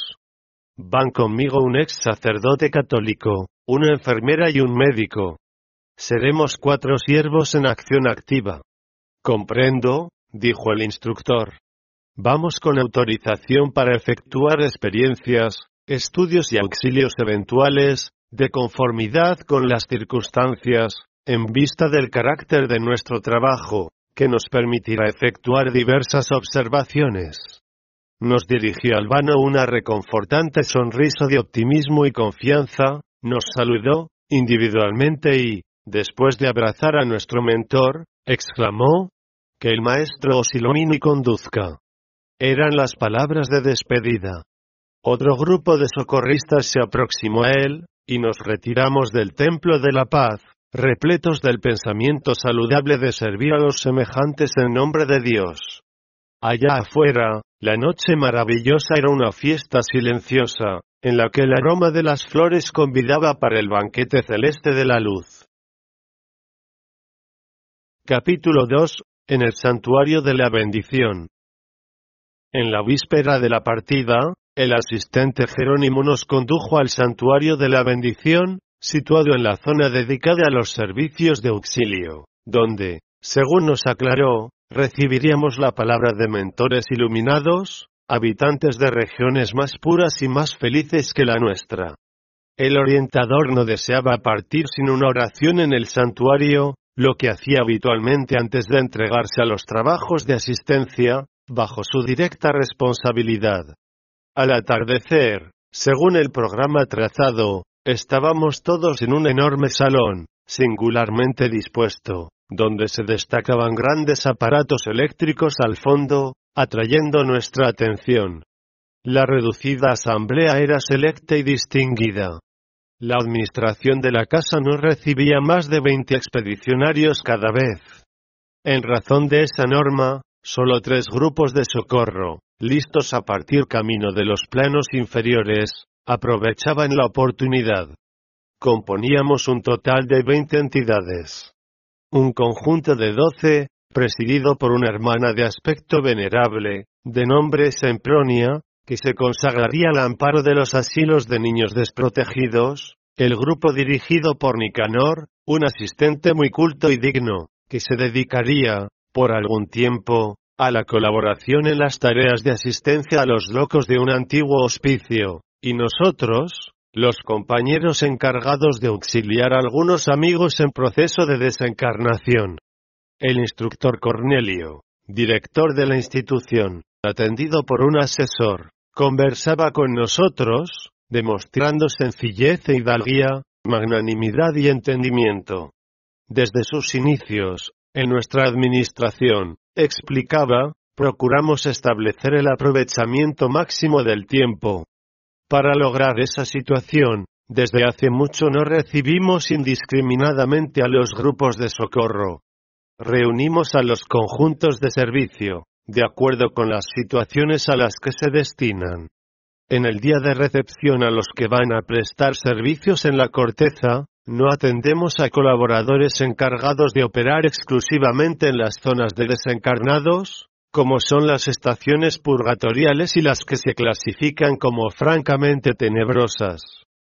Van conmigo un ex sacerdote católico, una enfermera y un médico. Seremos cuatro siervos en acción activa. Comprendo, dijo el instructor. Vamos con autorización para efectuar experiencias, estudios y auxilios eventuales, de conformidad con las circunstancias, en vista del carácter de nuestro trabajo, que nos permitirá efectuar diversas observaciones. Nos dirigió Albano una reconfortante sonrisa de optimismo y confianza, nos saludó, individualmente y, después de abrazar a nuestro mentor, exclamó, que el Maestro os ilumine y conduzca. Eran las palabras de despedida. Otro grupo de socorristas se aproximó a él, y nos retiramos del Templo de la Paz, repletos del pensamiento saludable de servir a los semejantes en nombre de Dios. Allá afuera, la noche maravillosa era una fiesta silenciosa, en la que el aroma de las flores convidaba para el banquete celeste de la luz. Capítulo dos. En el santuario de la bendición. En la víspera de la partida, el asistente Jerónimo nos condujo al santuario de la bendición, situado en la zona dedicada a los servicios de auxilio, donde, según nos aclaró, recibiríamos la palabra de mentores iluminados, habitantes de regiones más puras y más felices que la nuestra. El orientador no deseaba partir sin una oración en el santuario, lo que hacía habitualmente antes de entregarse a los trabajos de asistencia, bajo su directa responsabilidad. Al atardecer, según el programa trazado, estábamos todos en un enorme salón, singularmente dispuesto, donde se destacaban grandes aparatos eléctricos al fondo, atrayendo nuestra atención. La reducida asamblea era selecta y distinguida. La administración de la casa no recibía más de veinte expedicionarios cada vez. En razón de esa norma, solo tres grupos de socorro, listos a partir camino de los planos inferiores, aprovechaban la oportunidad. Componíamos un total de veinte entidades. Un conjunto de doce, presidido por una hermana de aspecto venerable, de nombre Sempronia, que se consagraría al amparo de los asilos de niños desprotegidos, el grupo dirigido por Nicanor, un asistente muy culto y digno, que se dedicaría, por algún tiempo, a la colaboración en las tareas de asistencia a los locos de un antiguo hospicio, y nosotros, los compañeros encargados de auxiliar a algunos amigos en proceso de desencarnación. El instructor Cornelio, director de la institución, atendido por un asesor, conversaba con nosotros, demostrando sencillez e hidalguía, magnanimidad y entendimiento. Desde sus inicios, en nuestra administración, explicaba, procuramos establecer el aprovechamiento máximo del tiempo. Para lograr esa situación, desde hace mucho no recibimos indiscriminadamente a los grupos de socorro. Reunimos a los conjuntos de servicio, de acuerdo con las situaciones a las que se destinan. En el día de recepción a los que van a prestar servicios en la corteza, no atendemos a colaboradores encargados de operar exclusivamente en las zonas de desencarnados, como son las estaciones purgatoriales y las que se clasifican como francamente tenebrosas.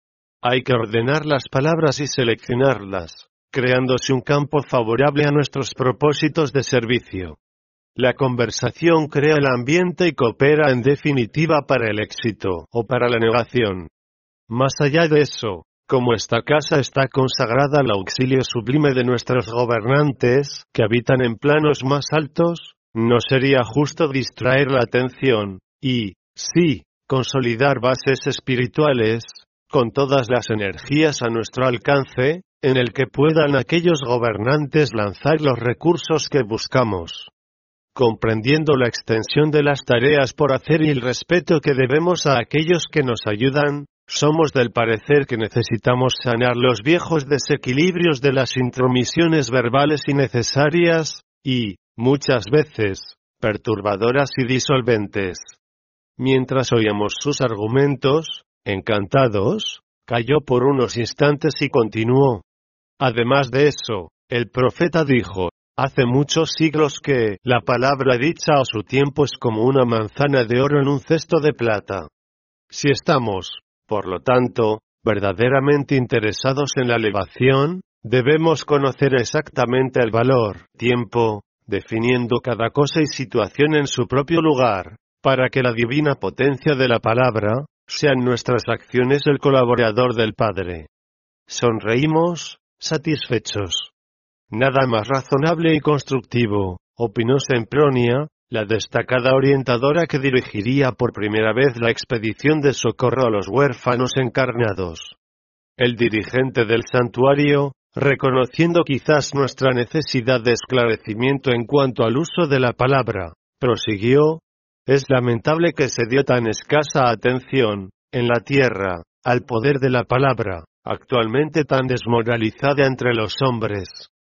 Hay que ordenar las palabras y seleccionarlas, creándose un campo favorable a nuestros propósitos de servicio. La conversación crea el ambiente y coopera en definitiva para el éxito o para la negación. Más allá de eso, como esta casa está consagrada al auxilio sublime de nuestros gobernantes, que habitan en planos más altos, no sería justo distraer la atención, y, sí, consolidar bases espirituales, con todas las energías a nuestro alcance, en el que puedan aquellos gobernantes lanzar los recursos que buscamos. Comprendiendo la extensión de las tareas por hacer y el respeto que debemos a aquellos que nos ayudan, somos del parecer que necesitamos sanar los viejos desequilibrios de las intromisiones verbales innecesarias, y, muchas veces, perturbadoras y disolventes. Mientras oíamos sus argumentos, encantados, calló por unos instantes y continuó. Además de eso, el profeta dijo, hace muchos siglos que la palabra dicha a su tiempo es como una manzana de oro en un cesto de plata. Si estamos, por lo tanto, verdaderamente interesados en la elevación, debemos conocer exactamente el valor, tiempo, definiendo cada cosa y situación en su propio lugar, para que la divina potencia de la palabra, sea en nuestras acciones el colaborador del Padre. Sonreímos, satisfechos. Nada más razonable y constructivo, opinó Sempronia, la destacada orientadora que dirigiría por primera vez la expedición de socorro a los huérfanos encarnados. El dirigente del santuario, reconociendo quizás nuestra necesidad de esclarecimiento en cuanto al uso de la palabra, prosiguió, es lamentable que se dio tan escasa atención, en la tierra, al poder de la palabra, actualmente tan desmoralizada entre los hombres.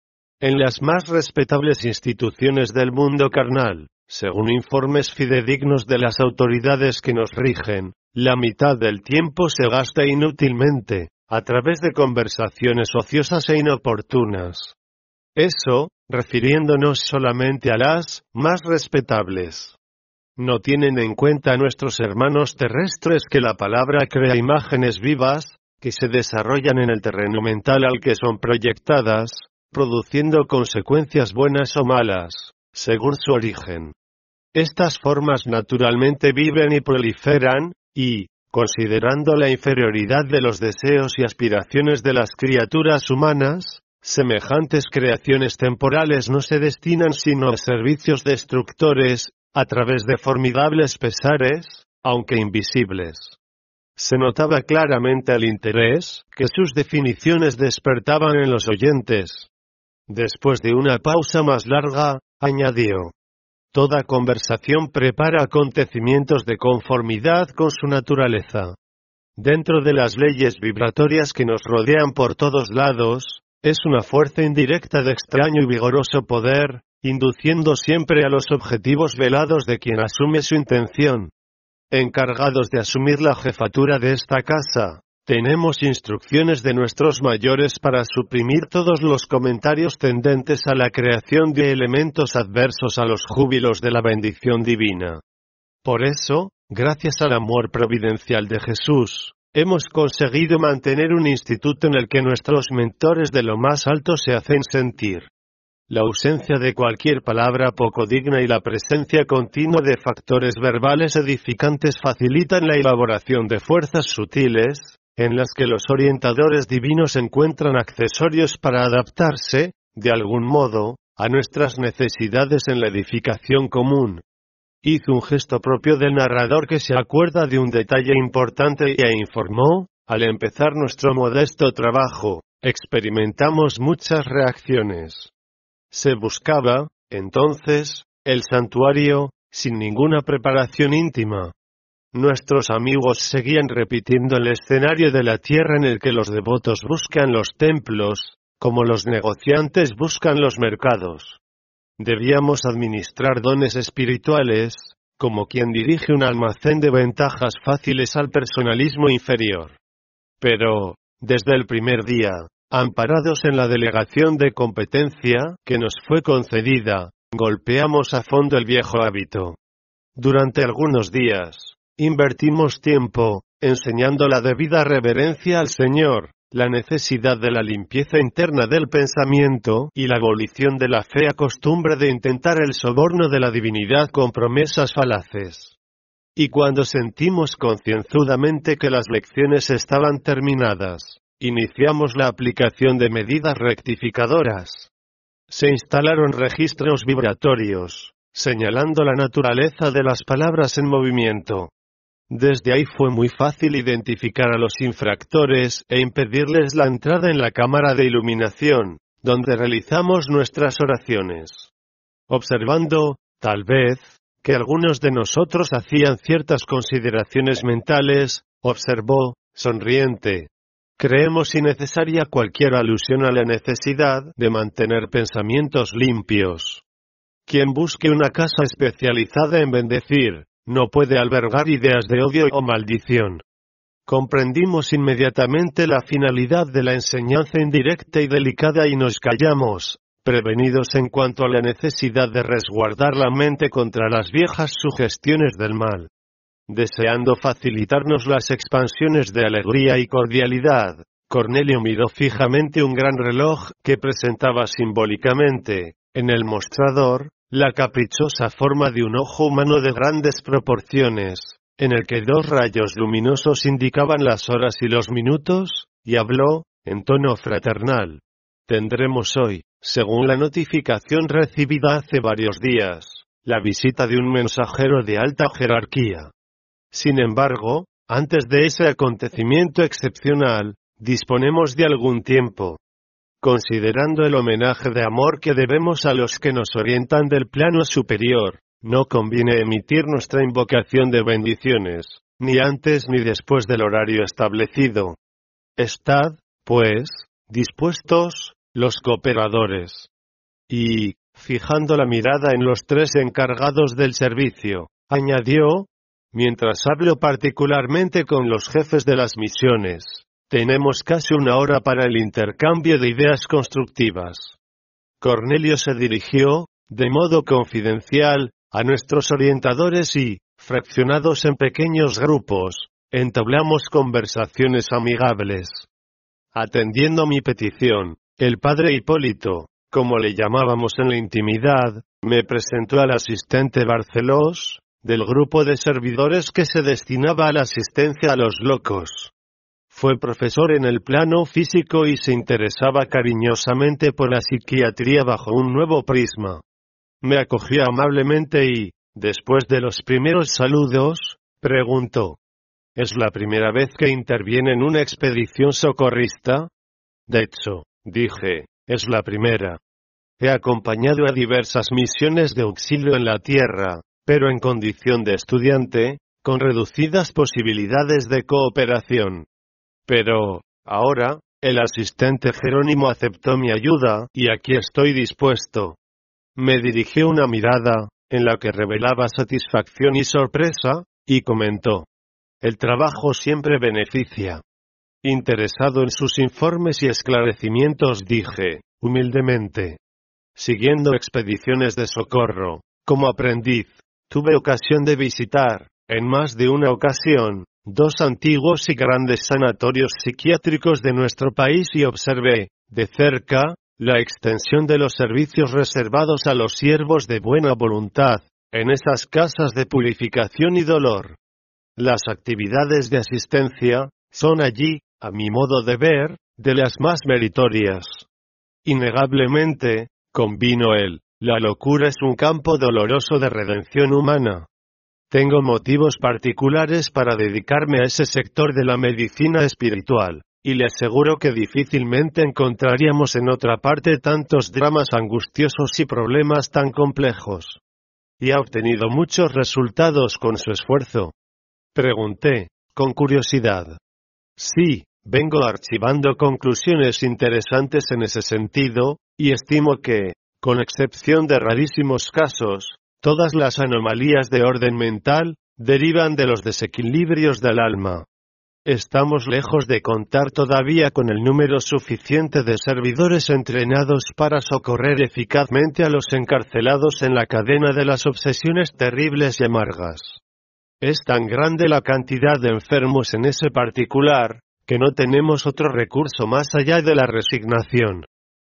En las más respetables instituciones del mundo carnal, según informes fidedignos de las autoridades que nos rigen, la mitad del tiempo se gasta inútilmente, a través de conversaciones ociosas e inoportunas. Eso, refiriéndonos solamente a las más respetables. No tienen en cuenta nuestros hermanos terrestres que la palabra crea imágenes vivas, que se desarrollan en el terreno mental al que son proyectadas, produciendo consecuencias buenas o malas, según su origen. Estas formas naturalmente viven y proliferan, y, considerando la inferioridad de los deseos y aspiraciones de las criaturas humanas, semejantes creaciones temporales no se destinan sino a servicios destructores, a través de formidables pesares, aunque invisibles. Se notaba claramente el interés que sus definiciones despertaban en los oyentes. Después de una pausa más larga, añadió. Toda conversación prepara acontecimientos de conformidad con su naturaleza. Dentro de las leyes vibratorias que nos rodean por todos lados, es una fuerza indirecta de extraño y vigoroso poder, induciendo siempre a los objetivos velados de quien asume su intención. Encargados de asumir la jefatura de esta casa, tenemos instrucciones de nuestros mayores para suprimir todos los comentarios tendentes a la creación de elementos adversos a los júbilos de la bendición divina. Por eso, gracias al amor providencial de Jesús, hemos conseguido mantener un instituto en el que nuestros mentores de lo más alto se hacen sentir. La ausencia de cualquier palabra poco digna y la presencia continua de factores verbales edificantes facilitan la elaboración de fuerzas sutiles, en las que los orientadores divinos encuentran accesorios para adaptarse, de algún modo, a nuestras necesidades en la edificación común. Hizo un gesto propio del narrador que se acuerda de un detalle importante e informó: al empezar nuestro modesto trabajo, experimentamos muchas reacciones. Se buscaba, entonces, el santuario, sin ninguna preparación íntima. Nuestros amigos seguían repitiendo el escenario de la tierra en el que los devotos buscan los templos, como los negociantes buscan los mercados. Debíamos administrar dones espirituales, como quien dirige un almacén de ventajas fáciles al personalismo inferior. Pero, desde el primer día, amparados en la delegación de competencia que nos fue concedida, golpeamos a fondo el viejo hábito. Durante algunos días, invertimos tiempo, enseñando la debida reverencia al Señor, la necesidad de la limpieza interna del pensamiento y la abolición de la fea costumbre de intentar el soborno de la divinidad con promesas falaces. Y cuando sentimos concienzudamente que las lecciones estaban terminadas, iniciamos la aplicación de medidas rectificadoras. Se instalaron registros vibratorios, señalando la naturaleza de las palabras en movimiento. Desde ahí fue muy fácil identificar a los infractores e impedirles la entrada en la cámara de iluminación, donde realizamos nuestras oraciones. Observando, tal vez, que algunos de nosotros hacían ciertas consideraciones mentales, observó, sonriente: creemos innecesaria cualquier alusión a la necesidad de mantener pensamientos limpios. Quien busque una casa especializada en bendecir, no puede albergar ideas de odio o maldición. Comprendimos inmediatamente la finalidad de la enseñanza indirecta y delicada y nos callamos, prevenidos en cuanto a la necesidad de resguardar la mente contra las viejas sugestiones del mal. Deseando facilitarnos las expansiones de alegría y cordialidad, Cornelio miró fijamente un gran reloj que presentaba simbólicamente, en el mostrador, la caprichosa forma de un ojo humano de grandes proporciones, en el que dos rayos luminosos indicaban las horas y los minutos, y habló, en tono fraternal: tendremos hoy, según la notificación recibida hace varios días, la visita de un mensajero de alta jerarquía. Sin embargo, antes de ese acontecimiento excepcional, disponemos de algún tiempo. Considerando el homenaje de amor que debemos a los que nos orientan del plano superior, no conviene emitir nuestra invocación de bendiciones, ni antes ni después del horario establecido. Estad, pues, dispuestos, los cooperadores. Y, fijando la mirada en los tres encargados del servicio, añadió: mientras hablo particularmente con los jefes de las misiones, tenemos casi una hora para el intercambio de ideas constructivas. Cornelio se dirigió, de modo confidencial, a nuestros orientadores y, fraccionados en pequeños grupos, entablamos conversaciones amigables. Atendiendo mi petición, el padre Hipólito, como le llamábamos en la intimidad, me presentó al asistente Barcelós, del grupo de servidores que se destinaba a la asistencia a los locos. Fue profesor en el plano físico y se interesaba cariñosamente por la psiquiatría bajo un nuevo prisma. Me acogió amablemente y, después de los primeros saludos, preguntó: ¿es la primera vez que interviene en una expedición socorrista? De hecho, dije, es la primera. He acompañado a diversas misiones de auxilio en la tierra, pero en condición de estudiante, con reducidas posibilidades de cooperación. Pero, ahora, el asistente Jerónimo aceptó mi ayuda, y aquí estoy dispuesto. Me dirigió una mirada, en la que revelaba satisfacción y sorpresa, y comentó: el trabajo siempre beneficia. Interesado en sus informes y esclarecimientos, dije, humildemente: siguiendo expediciones de socorro, como aprendiz, tuve ocasión de visitar, en más de una ocasión, dos antiguos y grandes sanatorios psiquiátricos de nuestro país y observé, de cerca, la extensión de los servicios reservados a los siervos de buena voluntad, en esas casas de purificación y dolor. Las actividades de asistencia son allí, a mi modo de ver, de las más meritorias. Innegablemente, Convino él, la locura es un campo doloroso de redención humana. Tengo motivos particulares para dedicarme a ese sector de la medicina espiritual, y le aseguro que difícilmente encontraríamos en otra parte tantos dramas angustiosos y problemas tan complejos. Y ha obtenido muchos resultados con su esfuerzo. Pregunté, con curiosidad. Sí, vengo archivando conclusiones interesantes en ese sentido, y estimo que, con excepción de rarísimos casos, todas las anomalías de orden mental derivan de los desequilibrios del alma. Estamos lejos de contar todavía con el número suficiente de servidores entrenados para socorrer eficazmente a los encarcelados en la cadena de las obsesiones terribles y amargas. Es tan grande la cantidad de enfermos en ese particular, que no tenemos otro recurso más allá de la resignación.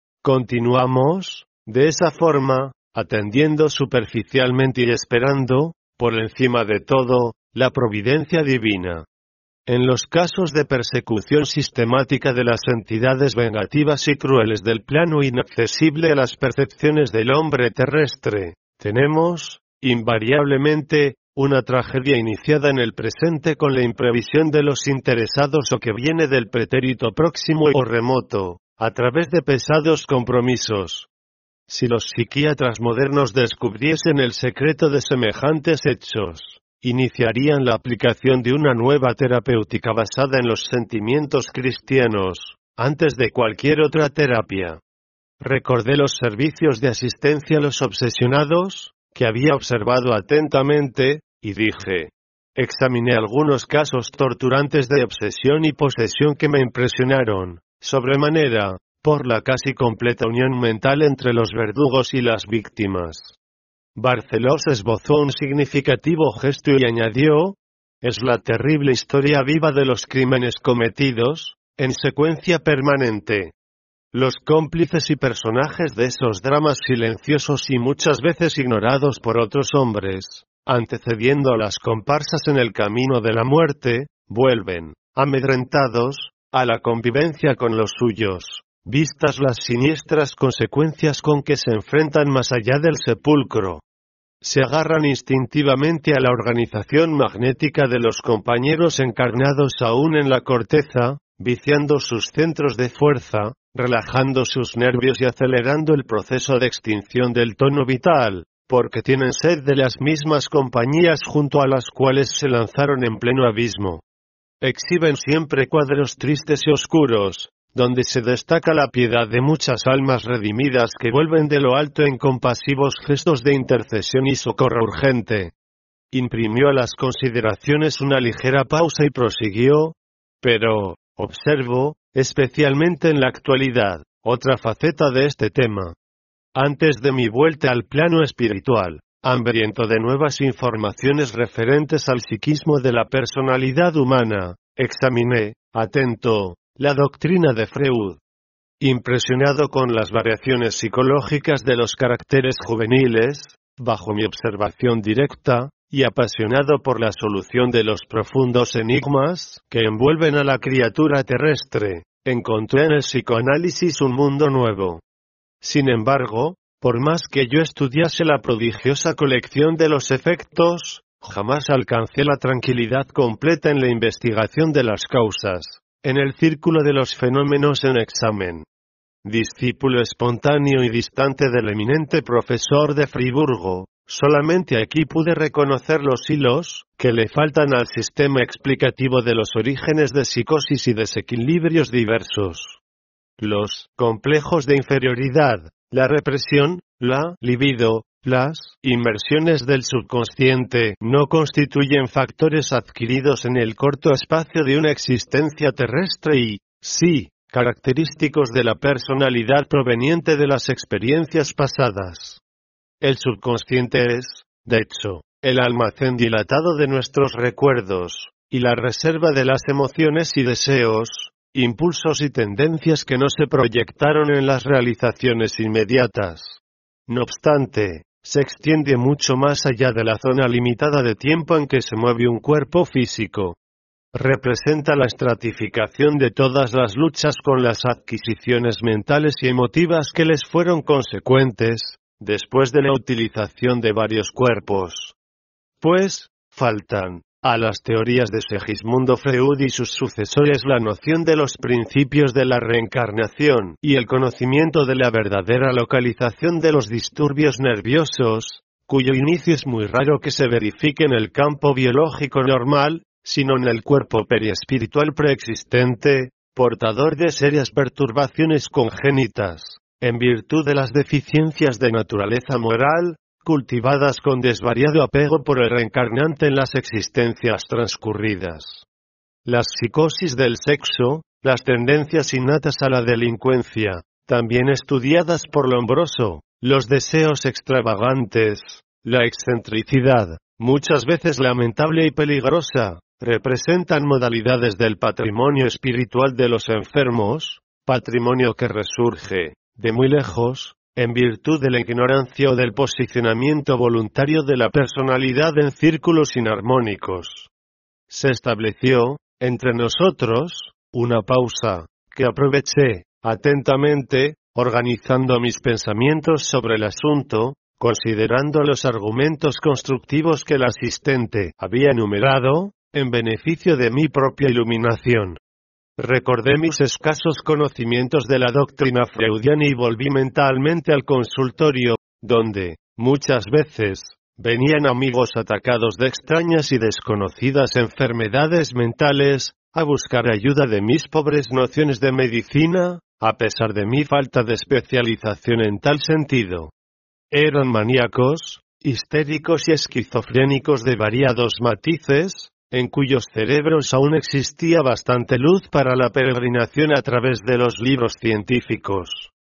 Continuamos, de esa forma, atendiendo superficialmente y esperando, por encima de todo, la providencia divina. En los casos de persecución sistemática de las entidades vengativas y crueles del plano inaccesible a las percepciones del hombre terrestre, tenemos, invariablemente, una tragedia iniciada en el presente con la imprevisión de los interesados o que viene del pretérito próximo o remoto, a través de pesados compromisos. Si los psiquiatras modernos descubriesen el secreto de semejantes hechos, iniciarían la aplicación de una nueva terapéutica basada en los sentimientos cristianos, antes de cualquier otra terapia. Recordé los servicios de asistencia a los obsesionados, que había observado atentamente, y dije, examiné algunos casos torturantes de obsesión y posesión que me impresionaron, sobremanera, por la casi completa unión mental entre los verdugos y las víctimas. Barceló esbozó un significativo gesto y añadió, es la terrible historia viva de los crímenes cometidos, en secuencia permanente. Los cómplices y personajes de esos dramas silenciosos y muchas veces ignorados por otros hombres, antecediendo a las comparsas en el camino de la muerte, vuelven, amedrentados, a la convivencia con los suyos, vistas las siniestras consecuencias con que se enfrentan más allá del sepulcro. Se agarran instintivamente a la organización magnética de los compañeros encarnados aún en la corteza, viciando sus centros de fuerza, relajando sus nervios y acelerando el proceso de extinción del tono vital, porque tienen sed de las mismas compañías junto a las cuales se lanzaron en pleno abismo. Exhiben siempre cuadros tristes y oscuros, donde se destaca la piedad de muchas almas redimidas que vuelven de lo alto en compasivos gestos de intercesión y socorro urgente. Imprimió a las consideraciones una ligera pausa y prosiguió, pero, observo, especialmente en la actualidad, otra faceta de este tema. Antes de mi vuelta al plano espiritual, hambriento de nuevas informaciones referentes al psiquismo de la personalidad humana, examiné, atento, la doctrina de Freud. Impresionado con las variaciones psicológicas de los caracteres juveniles, bajo mi observación directa, y apasionado por la solución de los profundos enigmas que envuelven a la criatura terrestre, encontré en el psicoanálisis un mundo nuevo. Sin embargo, por más que yo estudiase la prodigiosa colección de los efectos, jamás alcancé la tranquilidad completa en la investigación de las causas, en el círculo de los fenómenos en examen. Discípulo espontáneo y distante del eminente profesor de Friburgo, solamente aquí pude reconocer los hilos que le faltan al sistema explicativo de los orígenes de psicosis y desequilibrios diversos. Los complejos de inferioridad, la represión, la libido, las inmersiones del subconsciente no constituyen factores adquiridos en el corto espacio de una existencia terrestre y, sí, característicos de la personalidad proveniente de las experiencias pasadas. El subconsciente es, de hecho, el almacén dilatado de nuestros recuerdos, y la reserva de las emociones y deseos, impulsos y tendencias que no se proyectaron en las realizaciones inmediatas. No obstante, se extiende mucho más allá de la zona limitada de tiempo en que se mueve un cuerpo físico. representa la estratificación de todas las luchas con las adquisiciones mentales y emotivas que les fueron consecuentes, después de la utilización de varios cuerpos. Pues, faltan, a las teorías de Segismundo Freud y sus sucesores la noción de los principios de la reencarnación y el conocimiento de la verdadera localización de los disturbios nerviosos, cuyo inicio es muy raro que se verifique en el campo biológico normal, sino en el cuerpo periespiritual preexistente, portador de serias perturbaciones congénitas, en virtud de las deficiencias de naturaleza moral, cultivadas con desvariado apego por el reencarnante en las existencias transcurridas. Las psicosis del sexo, las tendencias innatas a la delincuencia, también estudiadas por Lombroso, los deseos extravagantes, la excentricidad, muchas veces lamentable y peligrosa, representan modalidades del patrimonio espiritual de los enfermos, patrimonio que resurge, de muy lejos, en virtud de la ignorancia o del posicionamiento voluntario de la personalidad en círculos inarmónicos. Se estableció, entre nosotros, una pausa, que aproveché, atentamente, organizando mis pensamientos sobre el asunto, considerando los argumentos constructivos que el asistente había enumerado, en beneficio de mi propia iluminación. Recordé mis escasos conocimientos de la doctrina freudiana y volví mentalmente al consultorio, donde, muchas veces, venían amigos atacados de extrañas y desconocidas enfermedades mentales, a buscar ayuda de mis pobres nociones de medicina, a pesar de mi falta de especialización en tal sentido. Eran maníacos, histéricos y esquizofrénicos de variados matices, en cuyos cerebros aún existía bastante luz para la peregrinación a través de los libros científicos.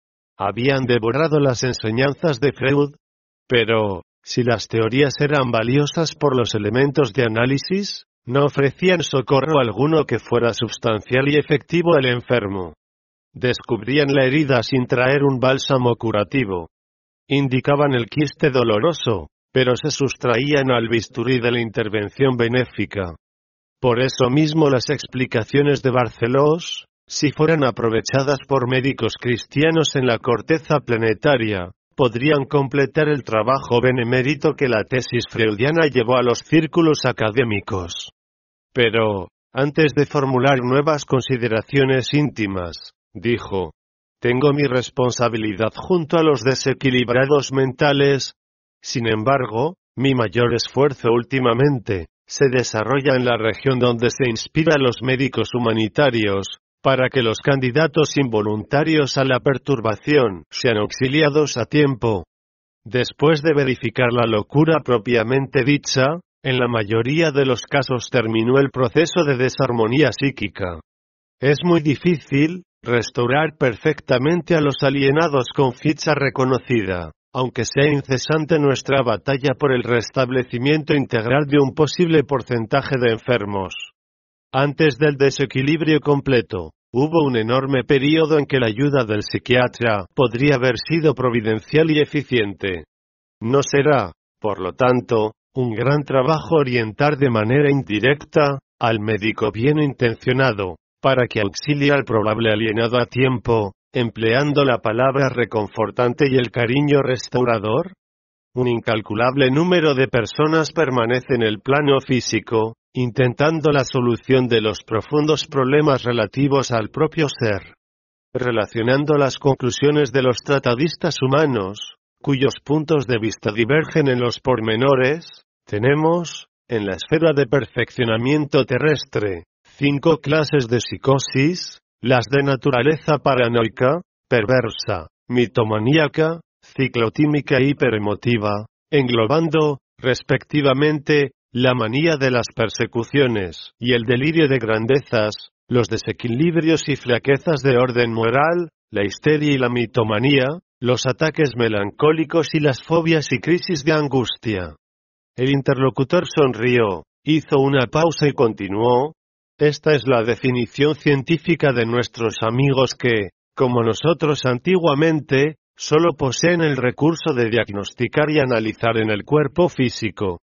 Habían devorado las enseñanzas de Freud, pero, si las teorías eran valiosas por los elementos de análisis, no ofrecían socorro alguno que fuera sustancial y efectivo al enfermo. Descubrían la herida sin traer un bálsamo curativo. Indicaban el quiste doloroso, pero se sustraían al bisturí de la intervención benéfica. Por eso mismo las explicaciones de Barcelós, si fueran aprovechadas por médicos cristianos en la corteza planetaria, podrían completar el trabajo benemérito que la tesis freudiana llevó a los círculos académicos. Pero, antes de formular nuevas consideraciones íntimas, dijo, tengo mi responsabilidad junto a los desequilibrados mentales. Sin embargo, mi mayor esfuerzo últimamente se desarrolla en la región donde se inspira a los médicos humanitarios, para que los candidatos involuntarios a la perturbación sean auxiliados a tiempo. Después de verificar la locura propiamente dicha, en la mayoría de los casos terminó el proceso de desarmonía psíquica. Es muy difícil restaurar perfectamente a los alienados con ficha reconocida, aunque sea incesante nuestra batalla por el restablecimiento integral de un posible porcentaje de enfermos. Antes del desequilibrio completo, hubo un enorme período en que la ayuda del psiquiatra podría haber sido providencial y eficiente. No será, por lo tanto, un gran trabajo orientar de manera indirecta al médico bien intencionado, para que auxilie al probable alienado a tiempo, empleando la palabra reconfortante y el cariño restaurador. Un incalculable número de personas permanece en el plano físico, intentando la solución de los profundos problemas relativos al propio ser. Relacionando las conclusiones de los tratadistas humanos, cuyos puntos de vista divergen en los pormenores, tenemos, en la esfera de perfeccionamiento terrestre, cinco clases de psicosis: las de naturaleza paranoica, perversa, mitomaníaca, ciclotímica e hiperemotiva, englobando, respectivamente, la manía de las persecuciones y el delirio de grandezas, los desequilibrios y flaquezas de orden moral, la histeria y la mitomanía, los ataques melancólicos y las fobias y crisis de angustia. El interlocutor sonrió, hizo una pausa y continuó. Esta es la definición científica de nuestros amigos que, como nosotros antiguamente, solo poseen el recurso de diagnosticar y analizar en el cuerpo físico.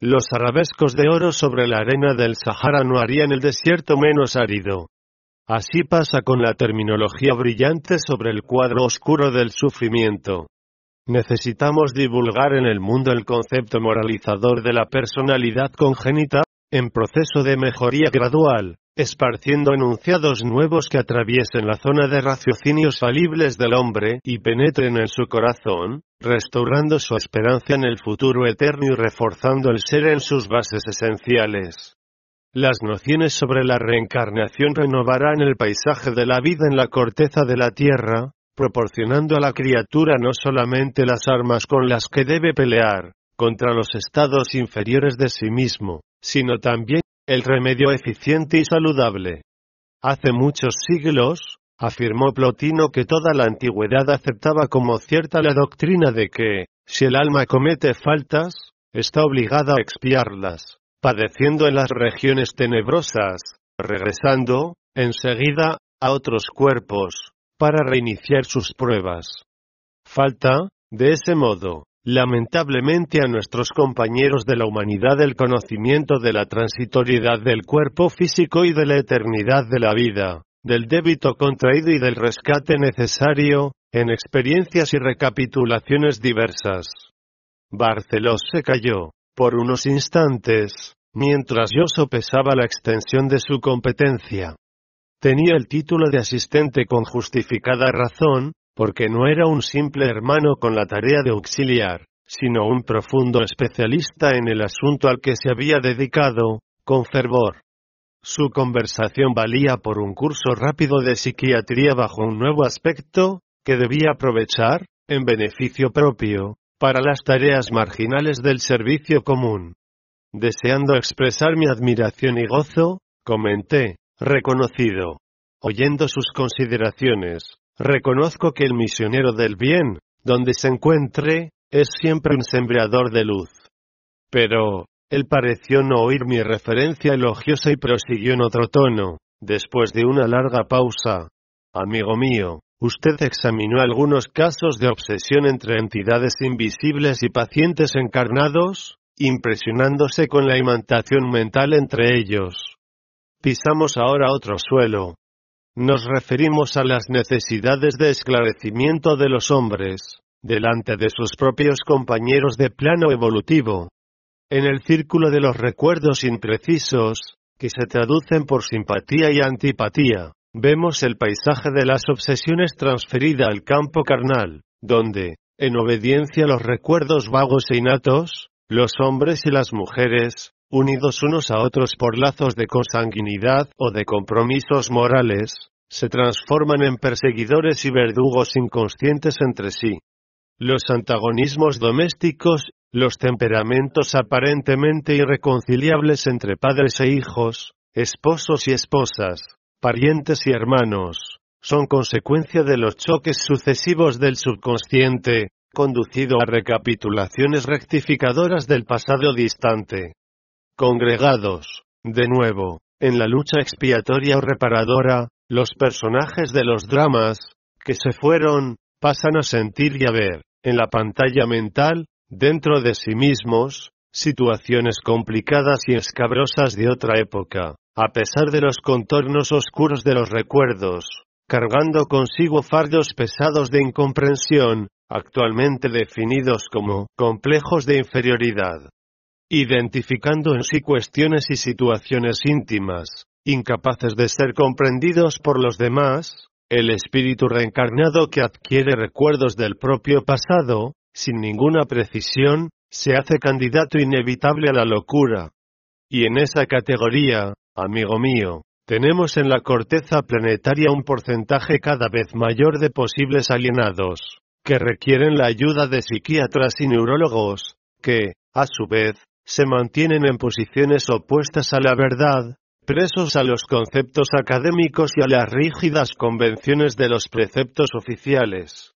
Los arabescos de oro sobre la arena del Sahara no harían el desierto menos árido. Así pasa con la terminología brillante sobre el cuadro oscuro del sufrimiento. Necesitamos divulgar en el mundo el concepto moralizador de la personalidad congénita, en proceso de mejoría gradual, esparciendo enunciados nuevos que atraviesen la zona de raciocinios falibles del hombre y penetren en su corazón, restaurando su esperanza en el futuro eterno y reforzando el ser en sus bases esenciales. Las nociones sobre la reencarnación renovarán el paisaje de la vida en la corteza de la tierra, proporcionando a la criatura no solamente las armas con las que debe pelear contra los estados inferiores de sí mismo, sino también el remedio eficiente y saludable. Hace muchos siglos, afirmó Plotino que toda la antigüedad aceptaba como cierta la doctrina de que, si el alma comete faltas, está obligada a expiarlas, padeciendo en las regiones tenebrosas, regresando, enseguida, a otros cuerpos, para reiniciar sus pruebas. Falta, de ese modo, lamentablemente a nuestros compañeros de la humanidad el conocimiento de la transitoriedad del cuerpo físico y de la eternidad de la vida, del débito contraído y del rescate necesario, en experiencias y recapitulaciones diversas. Barceló se calló, por unos instantes, mientras yo sopesaba la extensión de su competencia. Tenía el título de asistente con justificada razón, porque no era un simple hermano con la tarea de auxiliar, sino un profundo especialista en el asunto al que se había dedicado, con fervor. Su conversación valía por un curso rápido de psiquiatría bajo un nuevo aspecto, que debía aprovechar, en beneficio propio, para las tareas marginales del servicio común. Deseando expresar mi admiración y gozo, comenté, reconocido. Oyendo sus consideraciones, reconozco que el misionero del bien, donde se encuentre, es siempre un sembrador de luz. Pero, él pareció no oír mi referencia elogiosa y prosiguió en otro tono, después de una larga pausa. Amigo mío, usted examinó algunos casos de obsesión entre entidades invisibles y pacientes encarnados, impresionándose con la imantación mental entre ellos. Pisamos ahora otro suelo. Nos referimos a las necesidades de esclarecimiento de los hombres, delante de sus propios compañeros de plano evolutivo. En el círculo de los recuerdos imprecisos, que se traducen por simpatía y antipatía, vemos el paisaje de las obsesiones transferida al campo carnal, donde, en obediencia a los recuerdos vagos e innatos, los hombres y las mujeres, unidos unos a otros por lazos de consanguinidad o de compromisos morales, se transforman en perseguidores y verdugos inconscientes entre sí. Los antagonismos domésticos, los temperamentos aparentemente irreconciliables entre padres e hijos, esposos y esposas, parientes y hermanos, son consecuencia de los choques sucesivos del subconsciente, conducido a recapitulaciones rectificadoras del pasado distante. Congregados, de nuevo, en la lucha expiatoria o reparadora, los personajes de los dramas, que se fueron, pasan a sentir y a ver, en la pantalla mental, dentro de sí mismos, situaciones complicadas y escabrosas de otra época, a pesar de los contornos oscuros de los recuerdos, cargando consigo fardos pesados de incomprensión, actualmente definidos como complejos de inferioridad. Identificando en sí cuestiones y situaciones íntimas, incapaces de ser comprendidos por los demás, el espíritu reencarnado que adquiere recuerdos del propio pasado, sin ninguna precisión, se hace candidato inevitable a la locura. Y en esa categoría, amigo mío, tenemos en la corteza planetaria un porcentaje cada vez mayor de posibles alienados, que requieren la ayuda de psiquiatras y neurólogos, que, a su vez, se mantienen en posiciones opuestas a la verdad, presos a los conceptos académicos y a las rígidas convenciones de los preceptos oficiales.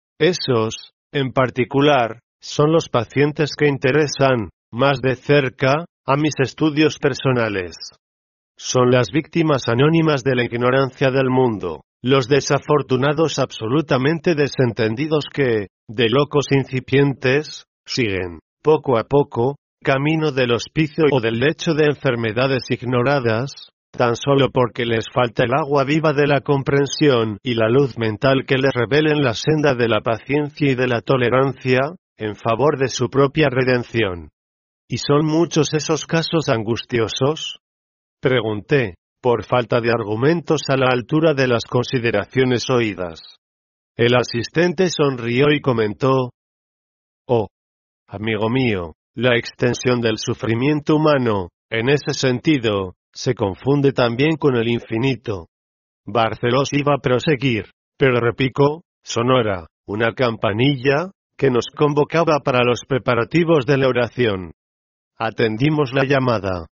Esos, en particular, son los pacientes que interesan, más de cerca, a mis estudios personales. Son las víctimas anónimas de la ignorancia del mundo, los desafortunados absolutamente desentendidos que, de locos incipientes, siguen, poco a poco, camino del hospicio o del lecho de enfermedades ignoradas, tan solo porque les falta el agua viva de la comprensión y la luz mental que les revelen la senda de la paciencia y de la tolerancia, en favor de su propia redención. ¿Y son muchos esos casos angustiosos? Pregunté, por falta de argumentos a la altura de las consideraciones oídas. El asistente sonrió y comentó: «Oh, amigo mío, la extensión del sufrimiento humano, en ese sentido, se confunde también con el infinito». Barcelos iba a proseguir, pero repicó, sonora, una campanilla, que nos convocaba para los preparativos de la oración. Atendimos la llamada.